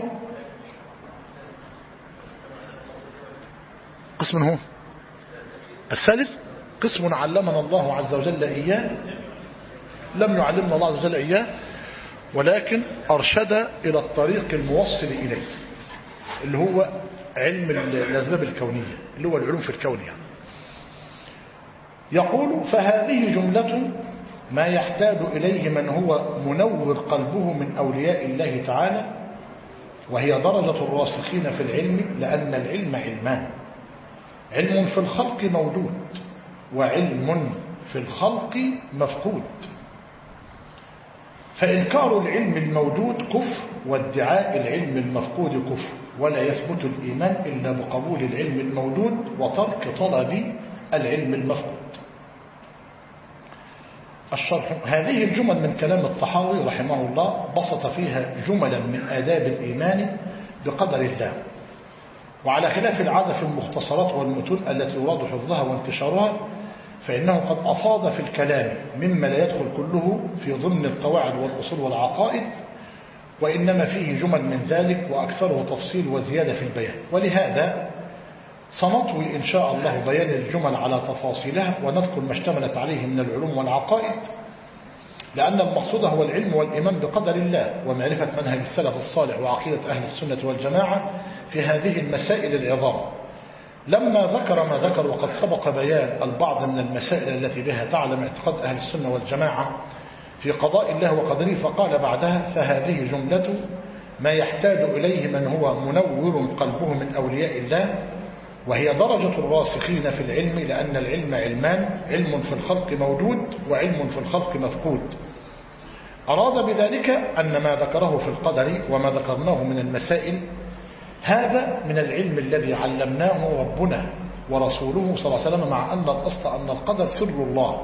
قسم هو الثالث، قسم علمنا الله عز وجل إياه، لم يعلمنا الله عز وجل إياه ولكن أرشد إلى الطريق الموصل إليه، اللي هو علم الأسباب الكونية، اللي هو العلوم في الكون يعني. يقول: فهذه جملة ما يحتاج إليه من هو منور قلبه من أولياء الله تعالى، وهي درجة الراسخين في العلم، لأن العلم علمان: علم في الخلق موجود، وعلم في الخلق مفقود. فإنكار العلم الموجود كفر، وادعاء العلم المفقود كفر، ولا يثبت الإيمان إلا بقبول العلم الموجود وترك طلب العلم المفقود. الشرح: هذه الجمل من كلام الطحاوي رحمه الله بسط فيها جملا من آداب الإيمان بقدر الله، وعلى خلاف العادة في المختصرات والمتون التي يراد حفظها وانتشارها، فإنه قد أفاض في الكلام مما لا يدخل كله في ضمن القواعد والأصول والعقائد، وإنما فيه جمل من ذلك وأكثره تفصيل وزيادة في البيان. ولهذا سنطوي إن شاء الله بيان الجمل على تفاصيلها، ونذكر ما اشتملت عليه من العلوم والعقائد، لأن المقصود هو العلم والإيمان بقدر الله، ومعرفة منهج السلف الصالح وعقيدة أهل السنة والجماعة في هذه المسائل العظام. لما ذكر ما ذكر وقد سبق بيان البعض من المسائل التي بها تعلم اعتقاد أهل السنة والجماعة في قضاء الله وقدره، فقال بعدها: فهذه جملة ما يحتاج إليه من هو منور قلبه من أولياء الله، وهي درجة الراسخين في العلم، لأن العلم علمان: علم في الخلق موجود، وعلم في الخلق مفقود. أراد بذلك أن ما ذكره في القدر وما ذكرناه من المسائل هذا من العلم الذي علمناه ربنا ورسوله صلى الله عليه وسلم، مع أن الأصل أن القدر سر الله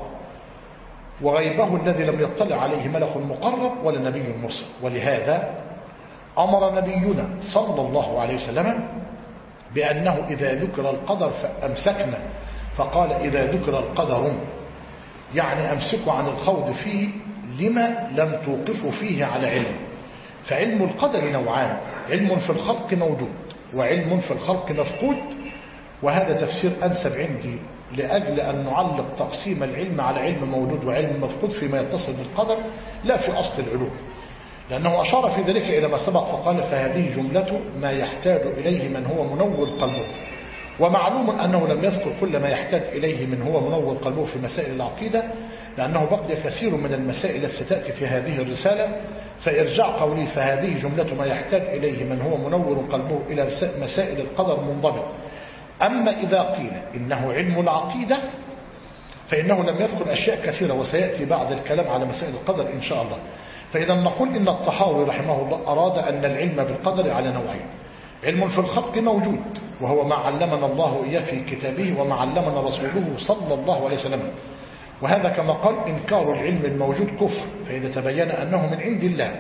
وغيبه الذي لم يطلع عليه ملك مقرب ولا نبي مرسل. ولهذا أمر نبينا صلى الله عليه وسلم بأنه إذا ذكر القدر فأمسكنا، فقال: إذا ذكر القدر، يعني أمسكوا عن الخوض فيه لما لم توقفوا فيه على علم. فعلم القدر نوعان: علم في الخلق موجود، وعلم في الخلق مفقود. وهذا تفسير أنسب عندي لأجل أن نعلق تقسيم العلم على علم موجود وعلم مفقود فيما يتصل بالقدر، لا في أصل العلوم، لأنه أشار في ذلك إلى ما سبق فقال: فهذه جملة ما يحتاج إليه من هو منور قلبه. ومعلوم أنه لم يذكر كل ما يحتاج إليه من هو منور قلبه في مسائل العقيدة، لأنه بقي كثير من المسائل التي ستأتي في هذه الرسالة. فإرجاع قولي فهذه جملة ما يحتاج إليه من هو منور قلبه إلى مسائل القدر منضبط. أما إذا قيل إنه علم العقيدة فإنه لم يذكر أشياء كثيرة، وسيأتي بعد الكلام على مسائل القدر إن شاء الله. فإذا نقول إن الطحاوي رحمه الله أراد أن العلم بالقدر على نوعين: علم في الخلق موجود، وهو ما علمنا الله إياه في كتابه وما علمنا رسوله صلى الله عليه وسلم، وهذا كما قال: إنكار العلم الموجود كفر، فإذا تبين أنه من عند الله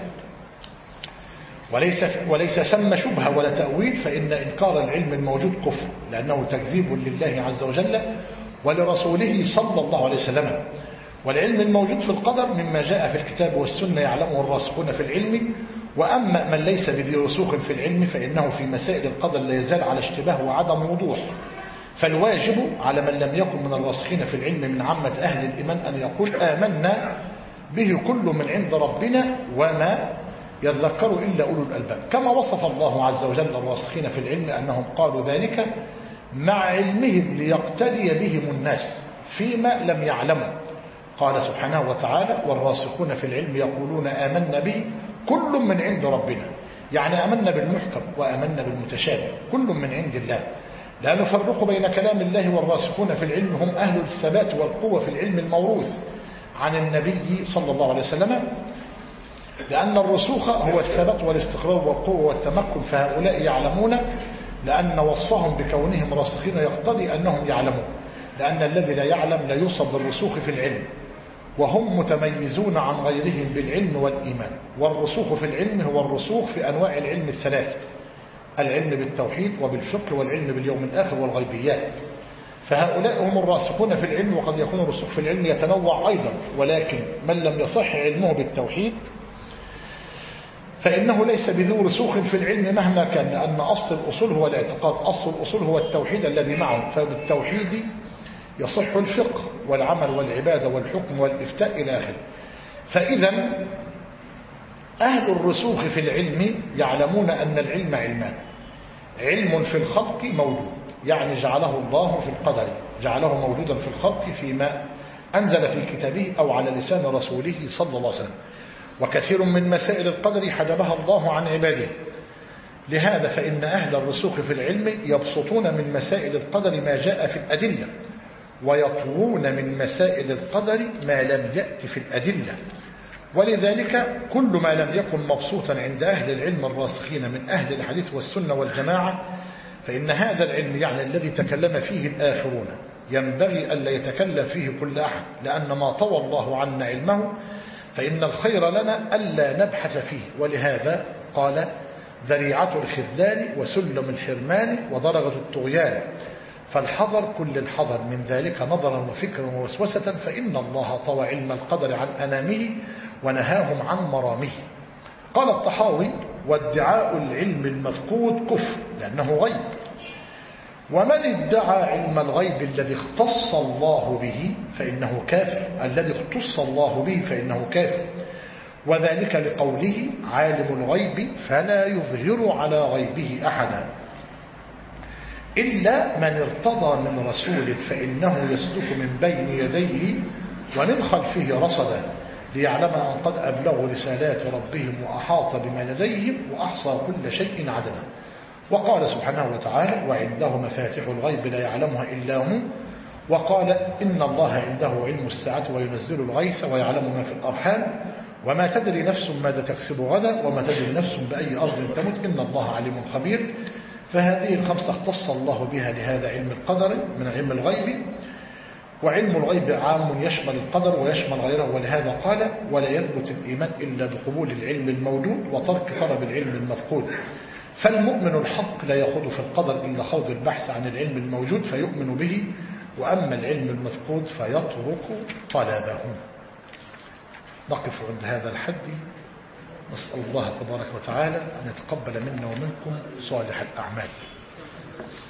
وليس ثم شبهة ولا تأويل، فإن إنكار العلم الموجود كفر، لأنه تكذيب لله عز وجل ولرسوله صلى الله عليه وسلم. والعلم الموجود في القدر مما جاء في الكتاب والسنة يعلمه الراسخون في العلم. وأما من ليس بذي رسوخ في العلم فإنه في مسائل القدر لا يزال على اشتباه وعدم وضوح. فالواجب على من لم يكن من الراسخين في العلم من عامة أهل الإيمان أن يقول: آمنا به كل من عند ربنا وما يذكر إلا أولو الألباب، كما وصف الله عز وجل الراسخين في العلم أنهم قالوا ذلك مع علمهم ليقتدي بهم الناس فيما لم يعلموا. قال سبحانه وتعالى: والراسخون في العلم يقولون آمنا به كل من عند ربنا، يعني آمنا بالمحكم وآمنا بالمتشابه، كل من عند الله، لا نفرق بين كلام الله. والراسخون في العلم هم أهل الثبات والقوة في العلم الموروث عن النبي صلى الله عليه وسلم، لأن الرسوخ هو الثبات والاستقرار والقوة والتمكن، فهؤلاء يعلمون، لأن وصفهم بكونهم راسخين يقتضي أنهم يعلمون، لأن الذي لا يعلم لا يوصف بالرسوخ في العلم، وهم متميزون عن غيرهم بالعلم والإيمان. والرسوخ في العلم هو الرسوخ في أنواع العلم الثلاث: العلم بالتوحيد وبالفقه والعلم باليوم الآخر والغيبيات. فهؤلاء هم الراسخون في العلم، وقد يكون الرسوخ في العلم يتنوع أيضا، ولكن من لم يصح علمه بالتوحيد فإنه ليس بذو رسوخ في العلم مهما كان، لأن أصل الأصول هو الاعتقاد، أصل الأصول هو التوحيد الذي معه، فبالتوحيد يصح الفقه والعمل والعبادة والحكم والإفتاء إلى آخره. فإذا أهل الرسوخ في العلم يعلمون أن العلم علمان: علم في الخلق موجود، يعني جعله الله في القدر، جعله موجودا في الخلق فيما أنزل في كتابه أو على لسان رسوله صلى الله عليه وسلم، وكثير من مسائل القدر حجبها الله عن عباده. لهذا فإن أهل الرسوخ في العلم يبسطون من مسائل القدر ما جاء في الأدلة، ويطوون من مسائل القدر ما لم يأت في الأدلة. ولذلك كل ما لم يكن مبسوطا عند أهل العلم الراسخين من أهل الحديث والسنة والجماعة، فإن هذا العلم يعني الذي تكلم فيه الآخرون ينبغي ألا يتكلم فيه كل أحد، لأن ما طوى الله عنا علمه فإن الخير لنا ألا نبحث فيه. ولهذا قال: ذريعة الخذلان وسلم الحرمان ودرجة الطغيان، فالحذر كل الحذر من ذلك نظرا وفكرا ووسوسة، فإن الله طوى علم القدر عن أنامه ونهاهم عن مرامه. قال الطحاوي: وادعاء العلم المفقود كفر لأنه غيب، ومن ادعى علم الغيب الذي اختص الله به فإنه كافر، الذي اختص الله به فإنه كافر، وذلك لقوله: عالم الغيب فلا يظهر على غيبه أحدا إلا من ارتضى من رسول فإنه يسلك من بين يديه ومن خلفه رصدا ليعلم أن قد أبلغوا رسالات ربهم وأحاط بما لديهم وأحصى كل شيء عددا. وقال سبحانه وتعالى: وعنده مفاتح الغيب لا يعلمها إلا هو. وقال: إن الله عنده علم الساعة وينزل الغيث ويعلم ما في الأرحام وما تدري نفس ماذا تكسب غدا وما تدري نفس بأي أرض تموت إن الله عليم خبير. فهذه الخمسة اختص الله بها لهذا علم القدر من علم الغيب، وعلم الغيب عام يشمل القدر ويشمل غيره، ولهذا قال: ولا يثبت الإيمان إلا بقبول العلم الموجود وترك طلب العلم المفقود. فالمؤمن الحق لا يخوض في القدر إلا خوض البحث عن العلم الموجود فيؤمن به، وأما العلم المفقود فيترك طلبه. نقف عند هذا الحد، نسأل الله تبارك وتعالى أن يتقبل منا ومنكم صالح الأعمال.